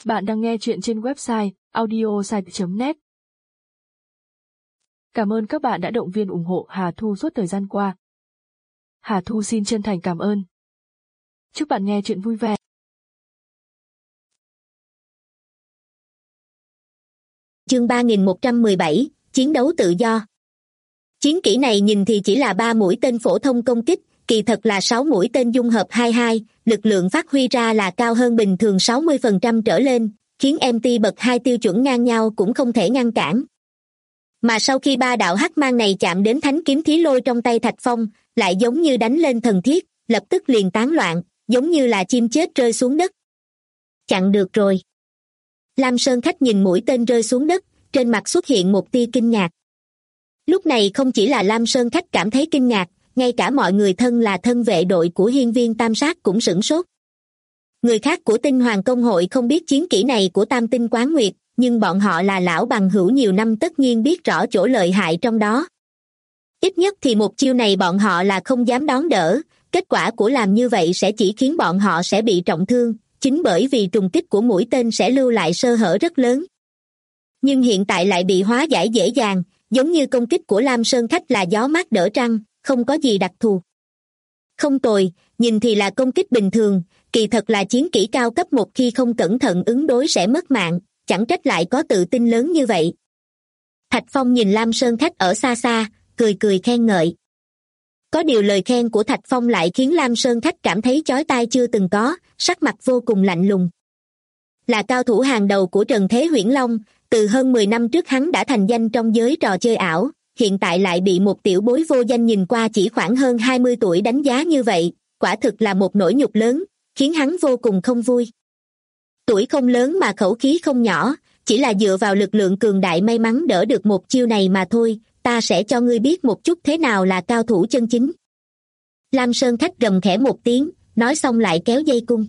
Bạn đang nghe chuyện trên website audiosite.net. Cảm ơn các bạn đã động viên ủng hộ Hà Thu suốt thời gian qua. Hà Thu xin chân thành cảm ơn. Chúc bạn nghe chuyện vui vẻ. Chương 3117, Chiến đấu tự do. Chiến kỹ này nhìn thì chỉ là 3 mũi tên phổ thông công kích, kỳ thật là 6 mũi tên dung hợp 22, lực lượng phát huy ra là cao hơn bình thường 60% trở lên, khiến MT bậc 2 tiêu chuẩn ngang nhau cũng không thể ngăn cản. Mà sau khi 3 đạo hắc mang này chạm đến thánh kiếm thí lôi trong tay Thạch Phong, lại giống như đánh lên thần thiết, lập tức liền tán loạn, giống như là chim chết rơi xuống đất. Chặn được rồi. Lam Sơn Khách nhìn mũi tên rơi xuống đất, trên mặt xuất hiện một tia kinh ngạc. Lúc này không chỉ là Lam Sơn Khách cảm thấy kinh ngạc, ngay cả mọi người thân là thân vệ đội của hiên viên Tam Sát cũng sửng sốt. Người khác của Tinh Hoàng Công hội không biết chiến kỹ này của Tam Tinh Quán Nguyệt, nhưng bọn họ là lão bằng hữu nhiều năm tất nhiên biết rõ chỗ lợi hại trong đó. Ít nhất thì một chiêu này bọn họ là không dám đón đỡ, kết quả của làm như vậy sẽ chỉ khiến bọn họ sẽ bị trọng thương, chính bởi vì trùng kích của mũi tên sẽ lưu lại sơ hở rất lớn. Nhưng hiện tại lại bị hóa giải dễ dàng, giống như công kích của Lam Sơn Khách là gió mát đỡ trăng, không có gì đặc thù. Không tồi, nhìn thì là công kích bình thường, kỳ thật là chiến kỹ cao cấp, một khi không cẩn thận ứng đối sẽ mất mạng, chẳng trách lại có tự tin lớn như vậy. Thạch Phong nhìn Lam Sơn Khách ở xa xa, cười cười khen ngợi. Có điều lời khen của Thạch Phong lại khiến Lam Sơn Khách cảm thấy chói tai chưa từng có, sắc mặt vô cùng lạnh lùng. Là cao thủ hàng đầu của Trần Thế Huyễn Long, từ hơn 10 năm trước hắn đã thành danh trong giới trò chơi ảo, hiện tại lại bị một tiểu bối vô danh nhìn qua chỉ khoảng hơn 20 tuổi đánh giá như vậy, quả thực là một nỗi nhục lớn, khiến hắn vô cùng không vui. Tuổi không lớn mà khẩu khí không nhỏ, chỉ là dựa vào lực lượng cường đại may mắn đỡ được một chiêu này mà thôi, ta sẽ cho ngươi biết một chút thế nào là cao thủ chân chính. Lam Sơn Khách gầm khẽ một tiếng, nói xong lại kéo dây cung.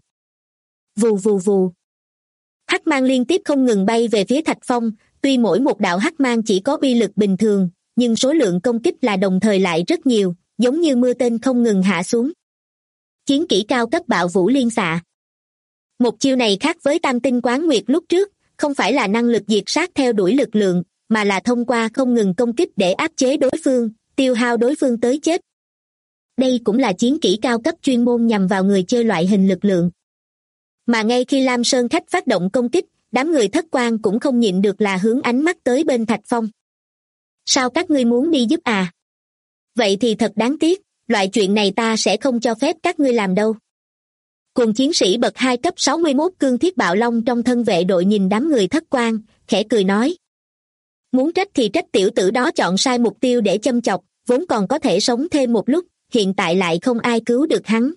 Vù vù vù. Hắc mang liên tiếp không ngừng bay về phía Thạch Phong, tuy mỗi một đạo hắc mang chỉ có uy lực bình thường, nhưng số lượng công kích là đồng thời lại rất nhiều, giống như mưa tên không ngừng hạ xuống. Chiến kỹ cao cấp Bạo Vũ Liên Xạ. Một chiêu này khác với Tam Tinh Quán Nguyệt lúc trước, không phải là năng lực diệt sát theo đuổi lực lượng, mà là thông qua không ngừng công kích để áp chế đối phương, tiêu hao đối phương tới chết. Đây cũng là chiến kỹ cao cấp chuyên môn nhằm vào người chơi loại hình lực lượng. Mà ngay khi Lam Sơn Khách phát động công kích, đám người Thất Quan cũng không nhịn được là hướng ánh mắt tới bên Thạch Phong. Sao các ngươi muốn đi giúp à? Vậy thì thật đáng tiếc, loại chuyện này ta sẽ không cho phép các ngươi làm đâu. Cùng chiến sĩ bậc 2 cấp 61 Cương Thiết Bạo Long trong thân vệ đội nhìn đám người Thất Quan, khẽ cười nói. Muốn trách thì trách tiểu tử đó chọn sai mục tiêu để châm chọc, vốn còn có thể sống thêm một lúc, hiện tại lại không ai cứu được hắn.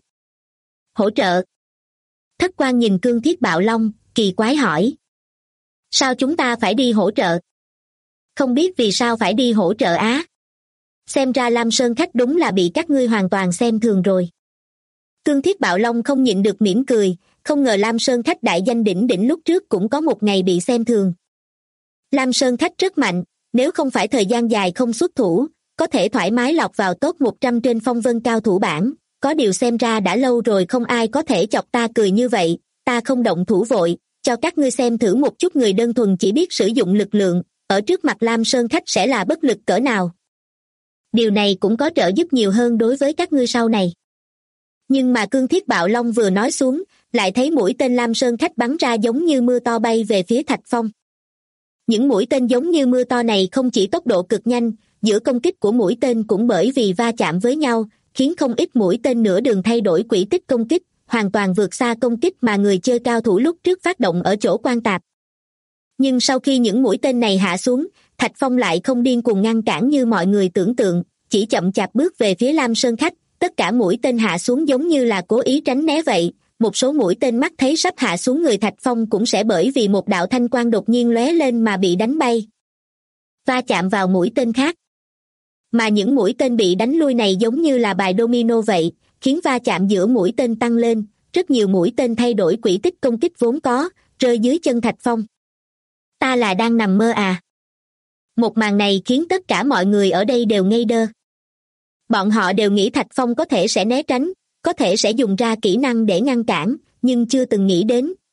Hỗ trợ. Thất Quan nhìn Cương Thiết Bạo Long, kỳ quái hỏi. Sao chúng ta phải đi hỗ trợ? Không biết vì sao phải đi hỗ trợ á? Xem ra Lam Sơn Khách đúng là bị các ngươi hoàn toàn xem thường rồi. Cương Thiết Bạo Long không nhịn được mỉm cười, không ngờ Lam Sơn Khách đại danh đỉnh đỉnh lúc trước cũng có một ngày bị xem thường. Lam Sơn Khách rất mạnh, nếu không phải thời gian dài không xuất thủ, có thể thoải mái lọt vào top 100 trên phong vân cao thủ bảng, có điều xem ra đã lâu rồi không ai có thể chọc ta cười như vậy, ta không động thủ vội, cho các ngươi xem thử một chút người đơn thuần chỉ biết sử dụng lực lượng, ở trước mặt Lam Sơn Khách sẽ là bất lực cỡ nào. Điều này cũng có trợ giúp nhiều hơn đối với các ngươi sau này. Nhưng mà Cương Thiết Bạo Long vừa nói xuống, lại thấy mũi tên Lam Sơn Khách bắn ra giống như mưa to bay về phía Thạch Phong. Những mũi tên giống như mưa to này không chỉ tốc độ cực nhanh, giữa công kích của mũi tên cũng bởi vì va chạm với nhau, khiến không ít mũi tên nửa đường thay đổi quỹ tích công kích, hoàn toàn vượt xa công kích mà người chơi cao thủ lúc trước phát động ở chỗ quan tạp. Nhưng sau khi những mũi tên này hạ xuống, Thạch Phong lại không điên cuồng ngăn cản như mọi người tưởng tượng, chỉ chậm chạp bước về phía Lam Sơn Khách, tất cả mũi tên hạ xuống giống như là cố ý tránh né vậy, một số mũi tên mắt thấy sắp hạ xuống người Thạch Phong cũng sẽ bởi vì một đạo thanh quang đột nhiên lóe lên mà bị đánh bay. Va chạm vào mũi tên khác. Mà những mũi tên bị đánh lui này giống như là bài domino vậy, khiến va chạm giữa mũi tên tăng lên, rất nhiều mũi tên thay đổi quỹ tích công kích vốn có, rơi dưới chân Thạch Phong. Ta là đang nằm mơ à? Một màn này khiến tất cả mọi người ở đây đều ngây đơ. Bọn họ đều nghĩ Thạch Phong có thể sẽ né tránh, có thể sẽ dùng ra kỹ năng để ngăn cản, nhưng chưa từng nghĩ đến,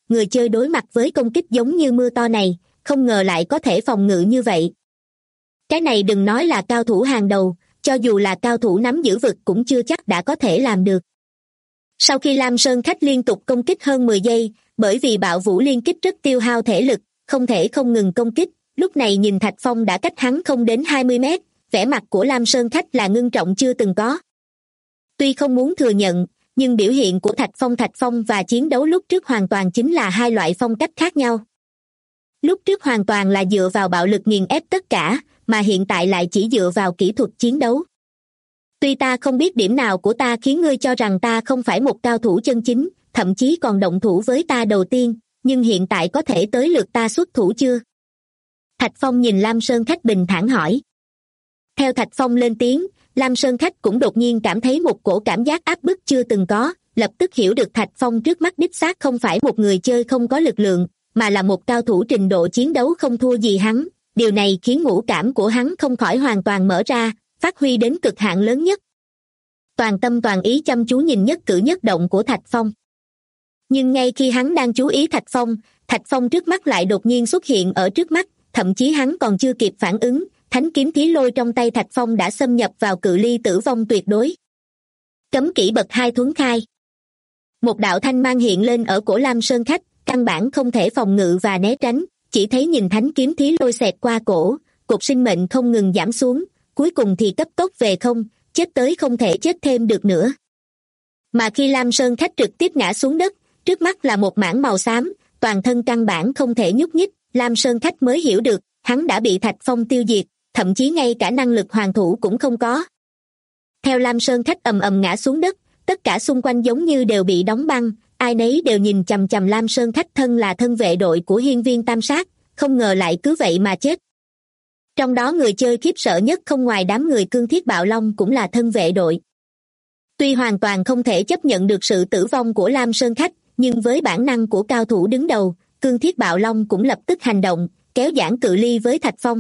người chơi đối mặt với công kích giống như mưa to này, không ngờ lại có thể phòng ngự như vậy. Cái này đừng nói là cao thủ hàng đầu, cho dù là cao thủ nắm giữ vực cũng chưa chắc đã có thể làm được. Sau khi Lam Sơn Khách liên tục công kích hơn 10 giây, bởi vì bạo vũ liên kích rất tiêu hao thể lực, không thể không ngừng công kích, lúc này nhìn Thạch Phong đã cách hắn không đến 20 mét, vẻ mặt của Lam Sơn Khách là ngưng trọng chưa từng có. Tuy không muốn thừa nhận, nhưng biểu hiện của Thạch Phong và chiến đấu lúc trước hoàn toàn chính là hai loại phong cách khác nhau. Lúc trước hoàn toàn là dựa vào bạo lực nghiền ép tất cả, mà hiện tại lại chỉ dựa vào kỹ thuật chiến đấu. Tuy ta không biết điểm nào của ta khiến ngươi cho rằng ta không phải một cao thủ chân chính, thậm chí còn động thủ với ta đầu tiên, nhưng hiện tại có thể tới lượt ta xuất thủ chưa? Thạch Phong nhìn Lam Sơn Khách bình thản hỏi. Theo Thạch Phong lên tiếng, Lam Sơn Khách cũng đột nhiên cảm thấy một cổ cảm giác áp bức chưa từng có, lập tức hiểu được Thạch Phong trước mắt đích xác không phải một người chơi không có lực lượng, mà là một cao thủ trình độ chiến đấu không thua gì hắn. Điều này khiến ngũ cảm của hắn không khỏi hoàn toàn mở ra, phát huy đến cực hạn lớn nhất. Toàn tâm toàn ý chăm chú nhìn nhất cử nhất động của Thạch Phong. Nhưng ngay khi hắn đang chú ý Thạch Phong trước mắt lại đột nhiên xuất hiện ở trước mắt, thậm chí hắn còn chưa kịp phản ứng, thánh kiếm thí lôi trong tay Thạch Phong đã xâm nhập vào cự ly tử vong tuyệt đối. Cấm kỹ bậc 2 thuấn khai. Một đạo thanh mang hiện lên ở cổ Lam Sơn Khách, căn bản không thể phòng ngự và né tránh, chỉ thấy nhìn thánh kiếm thí lôi xẹt qua cổ, cột sinh mệnh không ngừng giảm xuống, cuối cùng thì cấp tốc về không, chết tới không thể chết thêm được nữa. Mà khi Lam Sơn Khách trực tiếp ngã xuống đất, trước mắt là một mảng màu xám, toàn thân căn bản không thể nhúc nhích, Lam Sơn Khách mới hiểu được, hắn đã bị Thạch Phong tiêu diệt, thậm chí ngay cả năng lực hoàn thủ cũng không có. Theo Lam Sơn Khách ầm ầm ngã xuống đất, tất cả xung quanh giống như đều bị đóng băng, ai nấy đều nhìn chằm chằm Lam Sơn Khách thân là thân vệ đội của Hiên Viên Tam Sát, không ngờ lại cứ vậy mà chết. Trong đó người chơi khiếp sợ nhất không ngoài đám người Cương Thiết Bạo Long cũng là thân vệ đội. Tuy hoàn toàn không thể chấp nhận được sự tử vong của Lam Sơn Khách, nhưng với bản năng của cao thủ đứng đầu, Cương Thiết Bạo Long cũng lập tức hành động, kéo giãn cự ly với Thạch Phong.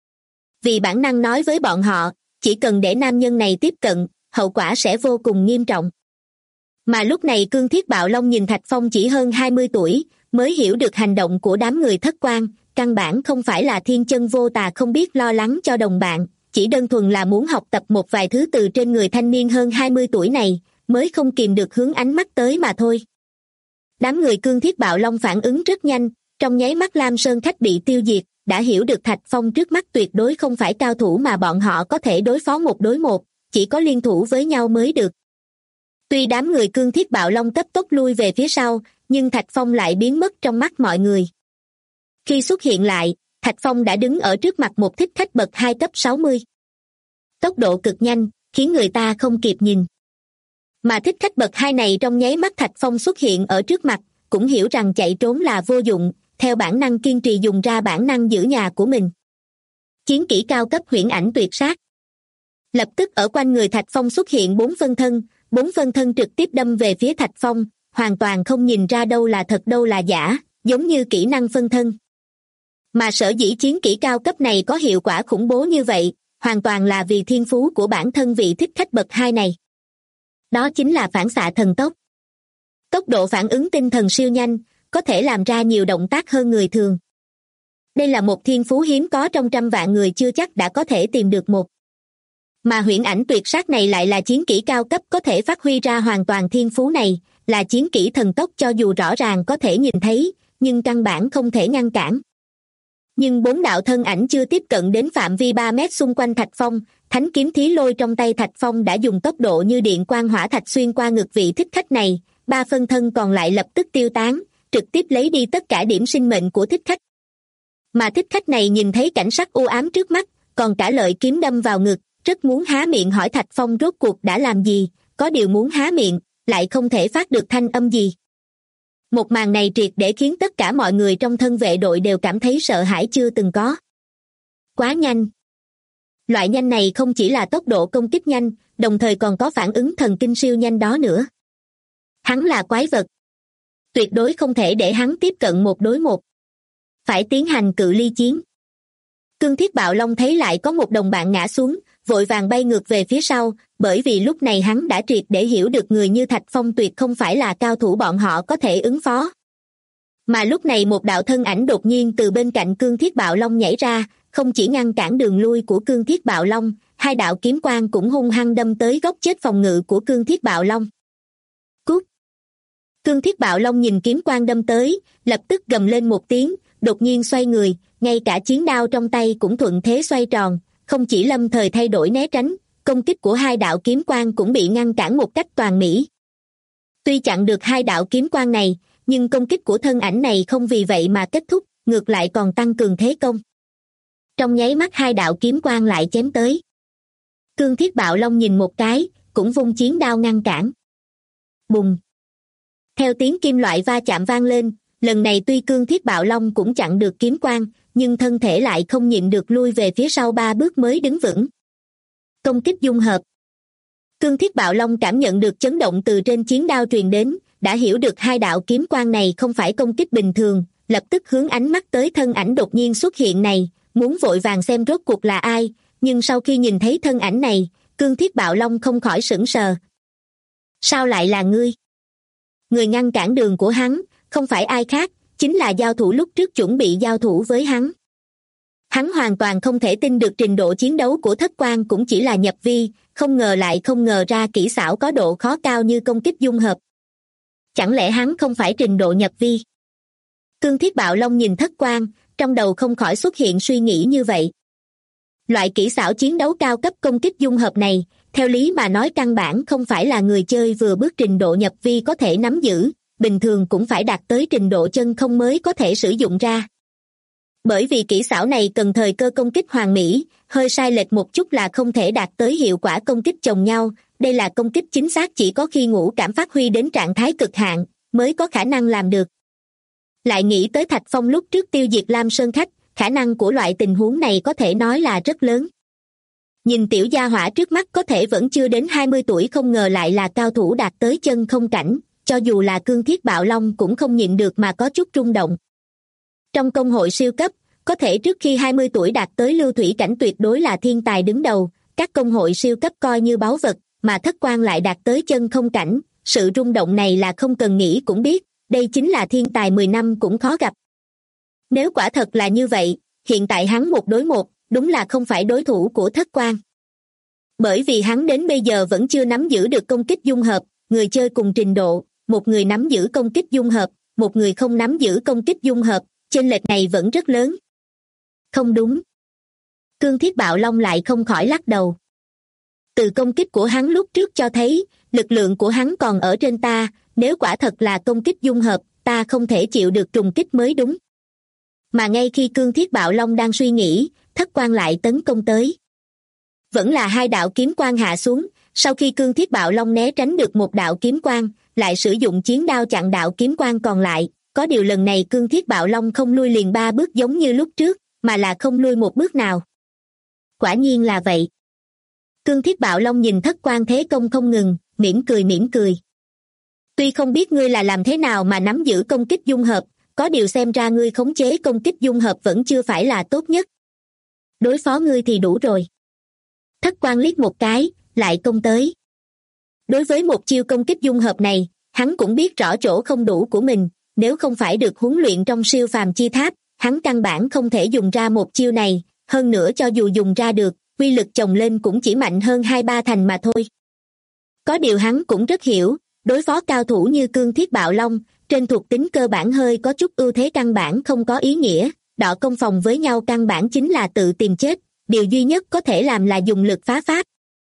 Vì bản năng nói với bọn họ, chỉ cần để nam nhân này tiếp cận, hậu quả sẽ vô cùng nghiêm trọng. Mà lúc này Cương Thiết Bạo Long nhìn Thạch Phong chỉ hơn 20 tuổi, mới hiểu được hành động của đám người Thất Quan, căn bản không phải là thiên chân vô tà không biết lo lắng cho đồng bạn, chỉ đơn thuần là muốn học tập một vài thứ từ trên người thanh niên hơn 20 tuổi này, mới không kìm được hướng ánh mắt tới mà thôi. Đám người Cương Thiết Bạo Long phản ứng rất nhanh, trong nháy mắt Lam Sơn Khách bị tiêu diệt, đã hiểu được Thạch Phong trước mắt tuyệt đối không phải cao thủ mà bọn họ có thể đối phó một đối một, chỉ có liên thủ với nhau mới được. Tuy đám người Cương Thiết Bạo Long cấp tốc lui về phía sau, nhưng Thạch Phong lại biến mất trong mắt mọi người. Khi xuất hiện lại, Thạch Phong đã đứng ở trước mặt một thích khách bậc 2 cấp 60. Tốc độ cực nhanh, khiến người ta không kịp nhìn. Mà thích khách bậc 2 này trong nháy mắt Thạch Phong xuất hiện ở trước mặt, cũng hiểu rằng chạy trốn là vô dụng, theo bản năng kiên trì dùng ra bản năng giữ nhà của mình. Chiến kỹ cao cấp huyễn ảnh tuyệt sát. Lập tức ở quanh người Thạch Phong xuất hiện 4 phân thân trực tiếp đâm về phía Thạch Phong, hoàn toàn không nhìn ra đâu là thật đâu là giả, giống như kỹ năng phân thân. Mà sở dĩ chiến kỹ cao cấp này có hiệu quả khủng bố như vậy, hoàn toàn là vì thiên phú của bản thân vị thích khách bậc 2 này. Đó chính là phản xạ thần tốc. Tốc độ phản ứng tinh thần siêu nhanh, có thể làm ra nhiều động tác hơn người thường. Đây là một thiên phú hiếm có trong trăm vạn người chưa chắc đã có thể tìm được một. Mà huyễn ảnh tuyệt sát này lại là chiến kỹ cao cấp có thể phát huy ra hoàn toàn thiên phú này, là chiến kỹ thần tốc cho dù rõ ràng có thể nhìn thấy, nhưng căn bản không thể ngăn cản. Nhưng 4 đạo thân ảnh chưa tiếp cận đến phạm vi 3 mét xung quanh Thạch Phong, thánh kiếm thí lôi trong tay Thạch Phong đã dùng tốc độ như điện quang hỏa thạch xuyên qua ngực vị thích khách này, 3 phân thân còn lại lập tức tiêu tán, trực tiếp lấy đi tất cả điểm sinh mệnh của thích khách. Mà thích khách này nhìn thấy cảnh sắc u ám trước mắt, còn cả lợi kiếm đâm vào ngực, rất muốn há miệng hỏi Thạch Phong rốt cuộc đã làm gì, có điều muốn há miệng, lại không thể phát được thanh âm gì. Một màn này triệt để khiến tất cả mọi người trong thân vệ đội đều cảm thấy sợ hãi chưa từng có. Quá nhanh. Loại nhanh này không chỉ là tốc độ công kích nhanh, đồng thời còn có phản ứng thần kinh siêu nhanh đó nữa. Hắn là quái vật. Tuyệt đối không thể để hắn tiếp cận một đối một. Phải tiến hành cự ly chiến. Cương Thiết Bạo Long thấy lại có một đồng bạn ngã xuống, vội vàng bay ngược về phía sau, bởi vì lúc này hắn đã triệt để hiểu được người như Thạch Phong tuyệt không phải là cao thủ bọn họ có thể ứng phó. Mà lúc này một đạo thân ảnh đột nhiên từ bên cạnh Cương Thiết Bạo Long nhảy ra, không chỉ ngăn cản đường lui của Cương Thiết Bạo Long, hai đạo kiếm quang cũng hung hăng đâm tới góc chết phòng ngự của Cương Thiết Bạo Long. Cút! Cương Thiết Bạo Long nhìn kiếm quang đâm tới, lập tức gầm lên một tiếng, đột nhiên xoay người, ngay cả chiến đao trong tay cũng thuận thế xoay tròn, không chỉ lâm thời thay đổi né tránh, công kích của hai đạo kiếm quang cũng bị ngăn cản một cách toàn mỹ. Tuy chặn được hai đạo kiếm quang này, nhưng công kích của thân ảnh này không vì vậy mà kết thúc, ngược lại còn tăng cường thế công. Trong nháy mắt hai đạo kiếm quang lại chém tới. Cương Thiết Bạo Long nhìn một cái, cũng vung chiến đao ngăn cản. Bùng! Theo tiếng kim loại va chạm vang lên, lần này tuy Cương Thiết Bạo Long cũng chặn được kiếm quang, nhưng thân thể lại không nhịn được lui về phía sau 3 bước mới đứng vững. Công kích dung hợp. Cương Thiết Bạo Long cảm nhận được chấn động từ trên chiến đao truyền đến, đã hiểu được hai đạo kiếm quang này không phải công kích bình thường, lập tức hướng ánh mắt tới thân ảnh đột nhiên xuất hiện này, muốn vội vàng xem rốt cuộc là ai, nhưng sau khi nhìn thấy thân ảnh này, Cương Thiết Bạo Long không khỏi sững sờ. Sao lại là ngươi? Người ngăn cản đường của hắn, không phải ai khác, chính là giao thủ lúc trước chuẩn bị giao thủ với hắn. Hắn hoàn toàn không thể tin được trình độ chiến đấu của Thất Quang cũng chỉ là nhập vi, không ngờ ra kỹ xảo có độ khó cao như công kích dung hợp. Chẳng lẽ hắn không phải trình độ nhập vi? Cương Thiết Bạo Long nhìn Thất Quang, trong đầu không khỏi xuất hiện suy nghĩ như vậy. Loại kỹ xảo chiến đấu cao cấp công kích dung hợp này, theo lý mà nói căn bản không phải là người chơi vừa bước trình độ nhập vi có thể nắm giữ, bình thường cũng phải đạt tới trình độ chân không mới có thể sử dụng ra. Bởi vì kỹ xảo này cần thời cơ công kích hoàn mỹ, hơi sai lệch một chút là không thể đạt tới hiệu quả công kích chồng nhau, đây là công kích chính xác chỉ có khi ngũ cảm phát huy đến trạng thái cực hạn, mới có khả năng làm được. Lại nghĩ tới Thạch Phong lúc trước tiêu diệt Lam Sơn Khách, khả năng của loại tình huống này có thể nói là rất lớn. Nhìn tiểu gia hỏa trước mắt có thể vẫn chưa đến 20 tuổi không ngờ lại là cao thủ đạt tới chân không cảnh, cho dù là Cương Thiết Bạo Long cũng không nhịn được mà có chút rung động. Trong công hội siêu cấp, có thể trước khi 20 tuổi đạt tới lưu thủy cảnh tuyệt đối là thiên tài đứng đầu, các công hội siêu cấp coi như báu vật, mà Thất Quang lại đạt tới chân không cảnh, sự rung động này là không cần nghĩ cũng biết, đây chính là thiên tài 10 năm cũng khó gặp. Nếu quả thật là như vậy, hiện tại hắn 1 đối 1, đúng là không phải đối thủ của Thất Quang. Bởi vì hắn đến bây giờ vẫn chưa nắm giữ được công kích dung hợp, người chơi cùng trình độ, một người nắm giữ công kích dung hợp, một người không nắm giữ công kích dung hợp, chênh lệch này vẫn rất lớn. Không đúng. Cương Thiết Bạo Long lại không khỏi lắc đầu. Từ công kích của hắn lúc trước cho thấy, lực lượng của hắn còn ở trên ta, nếu quả thật là công kích dung hợp, ta không thể chịu được trùng kích mới đúng. Mà ngay khi Cương Thiết Bạo Long đang suy nghĩ, Thất Quang lại tấn công tới. Vẫn là hai đạo kiếm quang hạ xuống, sau khi Cương Thiết Bạo Long né tránh được một đạo kiếm quang, lại sử dụng chiến đao chặn đạo kiếm quang còn lại, có điều lần này Cương Thiết Bạo Long không lui liền 3 bước giống như lúc trước, mà là không lui một bước nào. Quả nhiên là vậy. Cương Thiết Bạo Long nhìn Thất Quang thế công không ngừng, mỉm cười. Tuy không biết ngươi là làm thế nào mà nắm giữ công kích dung hợp, có điều xem ra ngươi khống chế công kích dung hợp vẫn chưa phải là tốt nhất. Đối phó ngươi thì đủ rồi. Thất Quang liếc một cái, lại công tới. Đối với một chiêu công kích dung hợp này, hắn cũng biết rõ chỗ không đủ của mình, nếu không phải được huấn luyện trong siêu phàm chi tháp, hắn căn bản không thể dùng ra một chiêu này, hơn nữa cho dù dùng ra được, uy lực chồng lên cũng chỉ mạnh hơn 2-3 thành mà thôi. Có điều hắn cũng rất hiểu, đối phó cao thủ như Cương Thiết Bạo Long, trên thuộc tính cơ bản hơi có chút ưu thế căn bản không có ý nghĩa, đọ công phòng với nhau căn bản chính là tự tìm chết, điều duy nhất có thể làm là dùng lực phá pháp.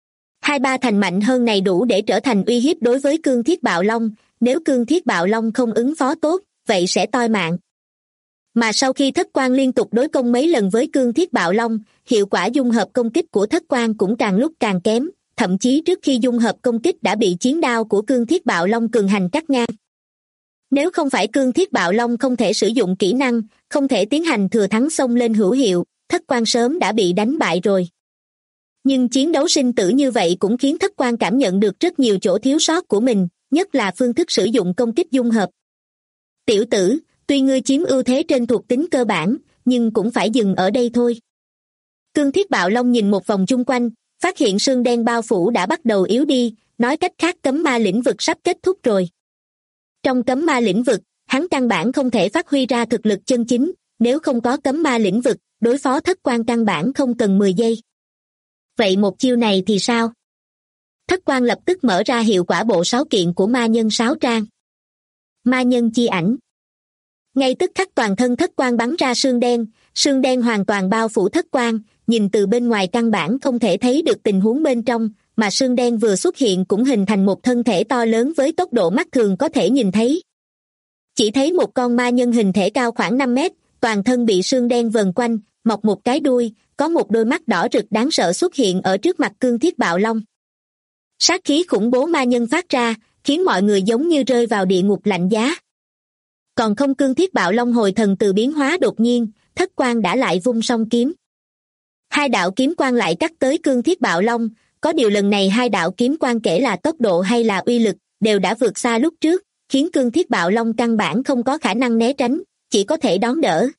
2-3 thành mạnh hơn này đủ để trở thành uy hiếp đối với Cương Thiết Bạo Long, nếu Cương Thiết Bạo Long không ứng phó tốt, vậy sẽ toi mạng. Mà sau khi Thất Quang liên tục đối công mấy lần với Cương Thiết Bạo Long, hiệu quả dung hợp công kích của Thất Quang cũng càng lúc càng kém, thậm chí trước khi dung hợp công kích đã bị chiến đao của Cương Thiết Bạo Long cường hành cắt ngang. Nếu không phải Cương Thiết Bạo Long không thể sử dụng kỹ năng, không thể tiến hành thừa thắng xông lên hữu hiệu, Thất Quang sớm đã bị đánh bại rồi. Nhưng chiến đấu sinh tử như vậy cũng khiến Thất Quang cảm nhận được rất nhiều chỗ thiếu sót của mình, nhất là phương thức sử dụng công kích dung hợp. Tiểu tử, tuy ngươi chiếm ưu thế trên thuộc tính cơ bản, nhưng cũng phải dừng ở đây thôi. Cương Thiết Bạo Long nhìn một vòng chung quanh, phát hiện sương đen bao phủ đã bắt đầu yếu đi, nói cách khác cấm ma lĩnh vực sắp kết thúc rồi. Trong cấm ma lĩnh vực, hắn căn bản không thể phát huy ra thực lực chân chính, nếu không có cấm ma lĩnh vực, đối phó Thất Quan căn bản không cần 10 giây. Vậy một chiêu này thì sao? Thất Quan lập tức mở ra hiệu quả bộ 6 kiện của ma nhân 6 trang. Ma nhân chi ảnh. Ngay tức khắc toàn thân Thất Quan bắn ra sương đen hoàn toàn bao phủ Thất Quan, nhìn từ bên ngoài căn bản không thể thấy được tình huống bên trong, mà sương đen vừa xuất hiện cũng hình thành một thân thể to lớn với tốc độ mắt thường có thể nhìn thấy. Chỉ thấy một con ma nhân hình thể cao khoảng 5 mét, toàn thân bị sương đen vần quanh, mọc một cái đuôi, có một đôi mắt đỏ rực đáng sợ xuất hiện ở trước mặt Cương Thiết Bạo Long. Sát khí khủng bố ma nhân phát ra, khiến mọi người giống như rơi vào địa ngục lạnh giá. Còn không, Cương Thiết Bạo Long hồi thần từ biến hóa đột nhiên, Thất Quan đã lại vung song kiếm. Hai đạo kiếm quang lại cắt tới Cương Thiết Bạo Long, có điều lần này hai đạo kiếm quang kể là tốc độ hay là uy lực, đều đã vượt xa lúc trước, khiến Cương Thiết Bạo Long căn bản không có khả năng né tránh, chỉ có thể đón đỡ.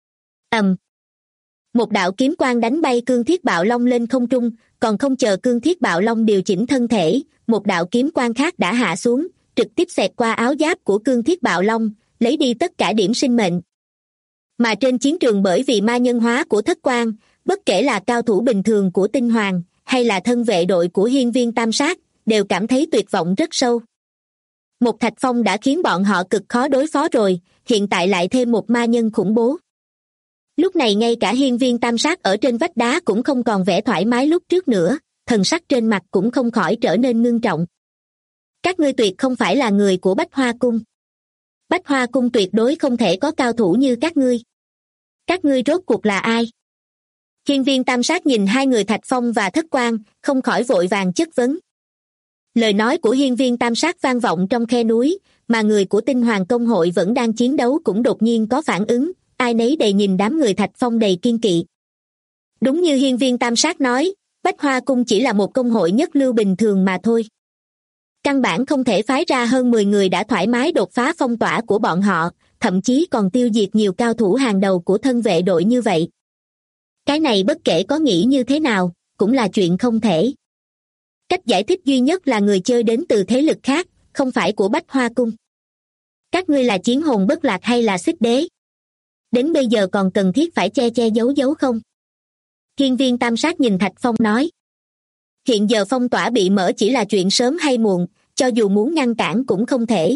Một đạo kiếm quang đánh bay Cương Thiết Bạo Long lên không trung, còn không chờ Cương Thiết Bạo Long điều chỉnh thân thể, một đạo kiếm quang khác đã hạ xuống, trực tiếp xẹt qua áo giáp của Cương Thiết Bạo Long, lấy đi tất cả điểm sinh mệnh. Mà trên chiến trường bởi vì ma nhân hóa của Thất Quan, bất kể là cao thủ bình thường của Tinh Hoàng, hay là thân vệ đội của Hiên Viên Tam Sát, đều cảm thấy tuyệt vọng rất sâu. Một Thạch Phong đã khiến bọn họ cực khó đối phó rồi, hiện tại lại thêm một ma nhân khủng bố. Lúc này ngay cả Hiên Viên Tam Sát ở trên vách đá cũng không còn vẻ thoải mái lúc trước nữa, thần sắc trên mặt cũng không khỏi trở nên ngưng trọng. Các ngươi tuyệt không phải là người của Bách Hoa Cung. Bách Hoa Cung tuyệt đối không thể có cao thủ như các ngươi. Các ngươi rốt cuộc là ai? Hiên Viên Tam Sát nhìn hai người Thạch Phong và Thất Quan, không khỏi vội vàng chất vấn. Lời nói của Hiên Viên Tam Sát vang vọng trong khe núi, mà người của Tinh Hoàng Công hội vẫn đang chiến đấu cũng đột nhiên có phản ứng, ai nấy đều nhìn đám người Thạch Phong đầy kiên kỵ. Đúng như Hiên Viên Tam Sát nói, Bách Hoa Cung chỉ là một công hội nhất lưu bình thường mà thôi. Căn bản không thể phái ra hơn 10 người đã thoải mái đột phá phong tỏa của bọn họ, thậm chí còn tiêu diệt nhiều cao thủ hàng đầu của thân vệ đội như vậy. Cái này bất kể có nghĩ như thế nào, cũng là chuyện không thể. Cách giải thích duy nhất là người chơi đến từ thế lực khác, không phải của Bách Hoa Cung. Các ngươi là Chiến Hồn Bất Lạc hay là Xích Đế? Đến bây giờ còn cần thiết phải che giấu không? Hiên Viên Tam Sát nhìn Thạch Phong nói. Hiện giờ phong tỏa bị mở chỉ là chuyện sớm hay muộn, cho dù muốn ngăn cản cũng không thể.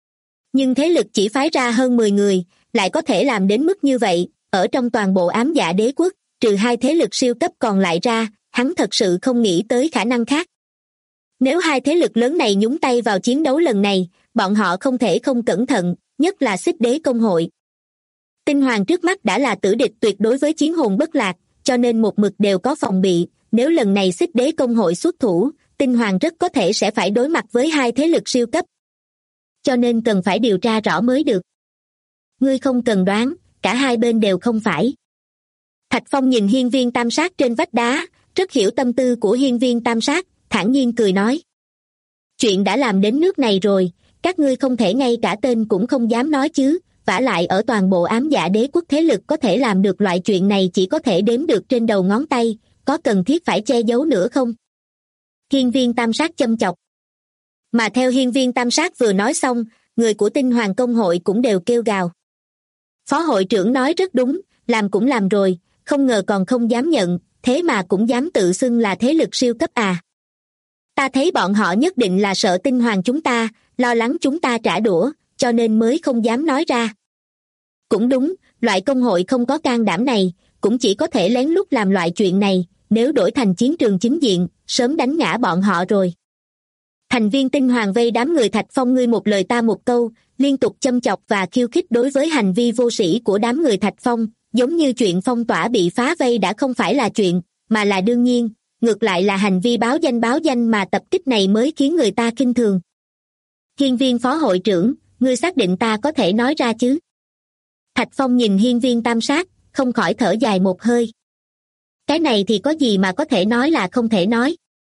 Nhưng thế lực chỉ phái ra hơn 10 người, lại có thể làm đến mức như vậy, ở trong toàn bộ Ám Dạ Đế quốc, trừ hai thế lực siêu cấp còn lại ra, hắn thật sự không nghĩ tới khả năng khác. Nếu hai thế lực lớn này nhúng tay vào chiến đấu lần này, bọn họ không thể không cẩn thận, nhất là Xích Đế công hội. Tinh Hoàng trước mắt đã là tử địch tuyệt đối với Chiến Hồn Bất Lạc, cho nên một mực đều có phòng bị, nếu lần này Xích Đế công hội xuất thủ, Tinh Hoàng rất có thể sẽ phải đối mặt với hai thế lực siêu cấp. Cho nên cần phải điều tra rõ mới được. Ngươi không cần đoán, cả hai bên đều không phải. Thạch Phong nhìn Hiên Viên Tam Sát trên vách đá, rất hiểu tâm tư của Hiên Viên Tam Sát, thản nhiên cười nói. Chuyện đã làm đến nước này rồi, các ngươi không thể ngay cả tên cũng không dám nói chứ, vả lại ở toàn bộ Ám Dạ Đế quốc thế lực có thể làm được loại chuyện này chỉ có thể đếm được trên đầu ngón tay, có cần thiết phải che giấu nữa không? Hiên Viên Tam Sát châm chọc. Mà theo Hiên Viên Tam Sát vừa nói xong, người của Tinh Hoàng Công hội cũng đều kêu gào. Phó hội trưởng nói rất đúng, làm cũng làm rồi, không ngờ còn không dám nhận, thế mà cũng dám tự xưng là thế lực siêu cấp à. Ta thấy bọn họ nhất định là sợ Tinh Hoàng chúng ta, lo lắng chúng ta trả đũa, cho nên mới không dám nói ra. Cũng đúng, loại công hội không có can đảm này, cũng chỉ có thể lén lút làm loại chuyện này, nếu đổi thành chiến trường chính diện, sớm đánh ngã bọn họ rồi. Thành viên Tinh Hoàng vây đám người Thạch Phong ngươi một lời ta một câu, liên tục châm chọc và khiêu khích đối với hành vi vô sĩ của đám người Thạch Phong, giống như chuyện phong tỏa bị phá vây đã không phải là chuyện, mà là đương nhiên, ngược lại là hành vi báo danh mà tập kích này mới khiến người ta khinh thường. Hiên Viên phó hội trưởng, ngươi xác định ta có thể nói ra chứ? Thạch Phong nhìn Hiên Viên Tam Sát, không khỏi thở dài một hơi. Cái này thì có gì mà có thể nói là không thể nói.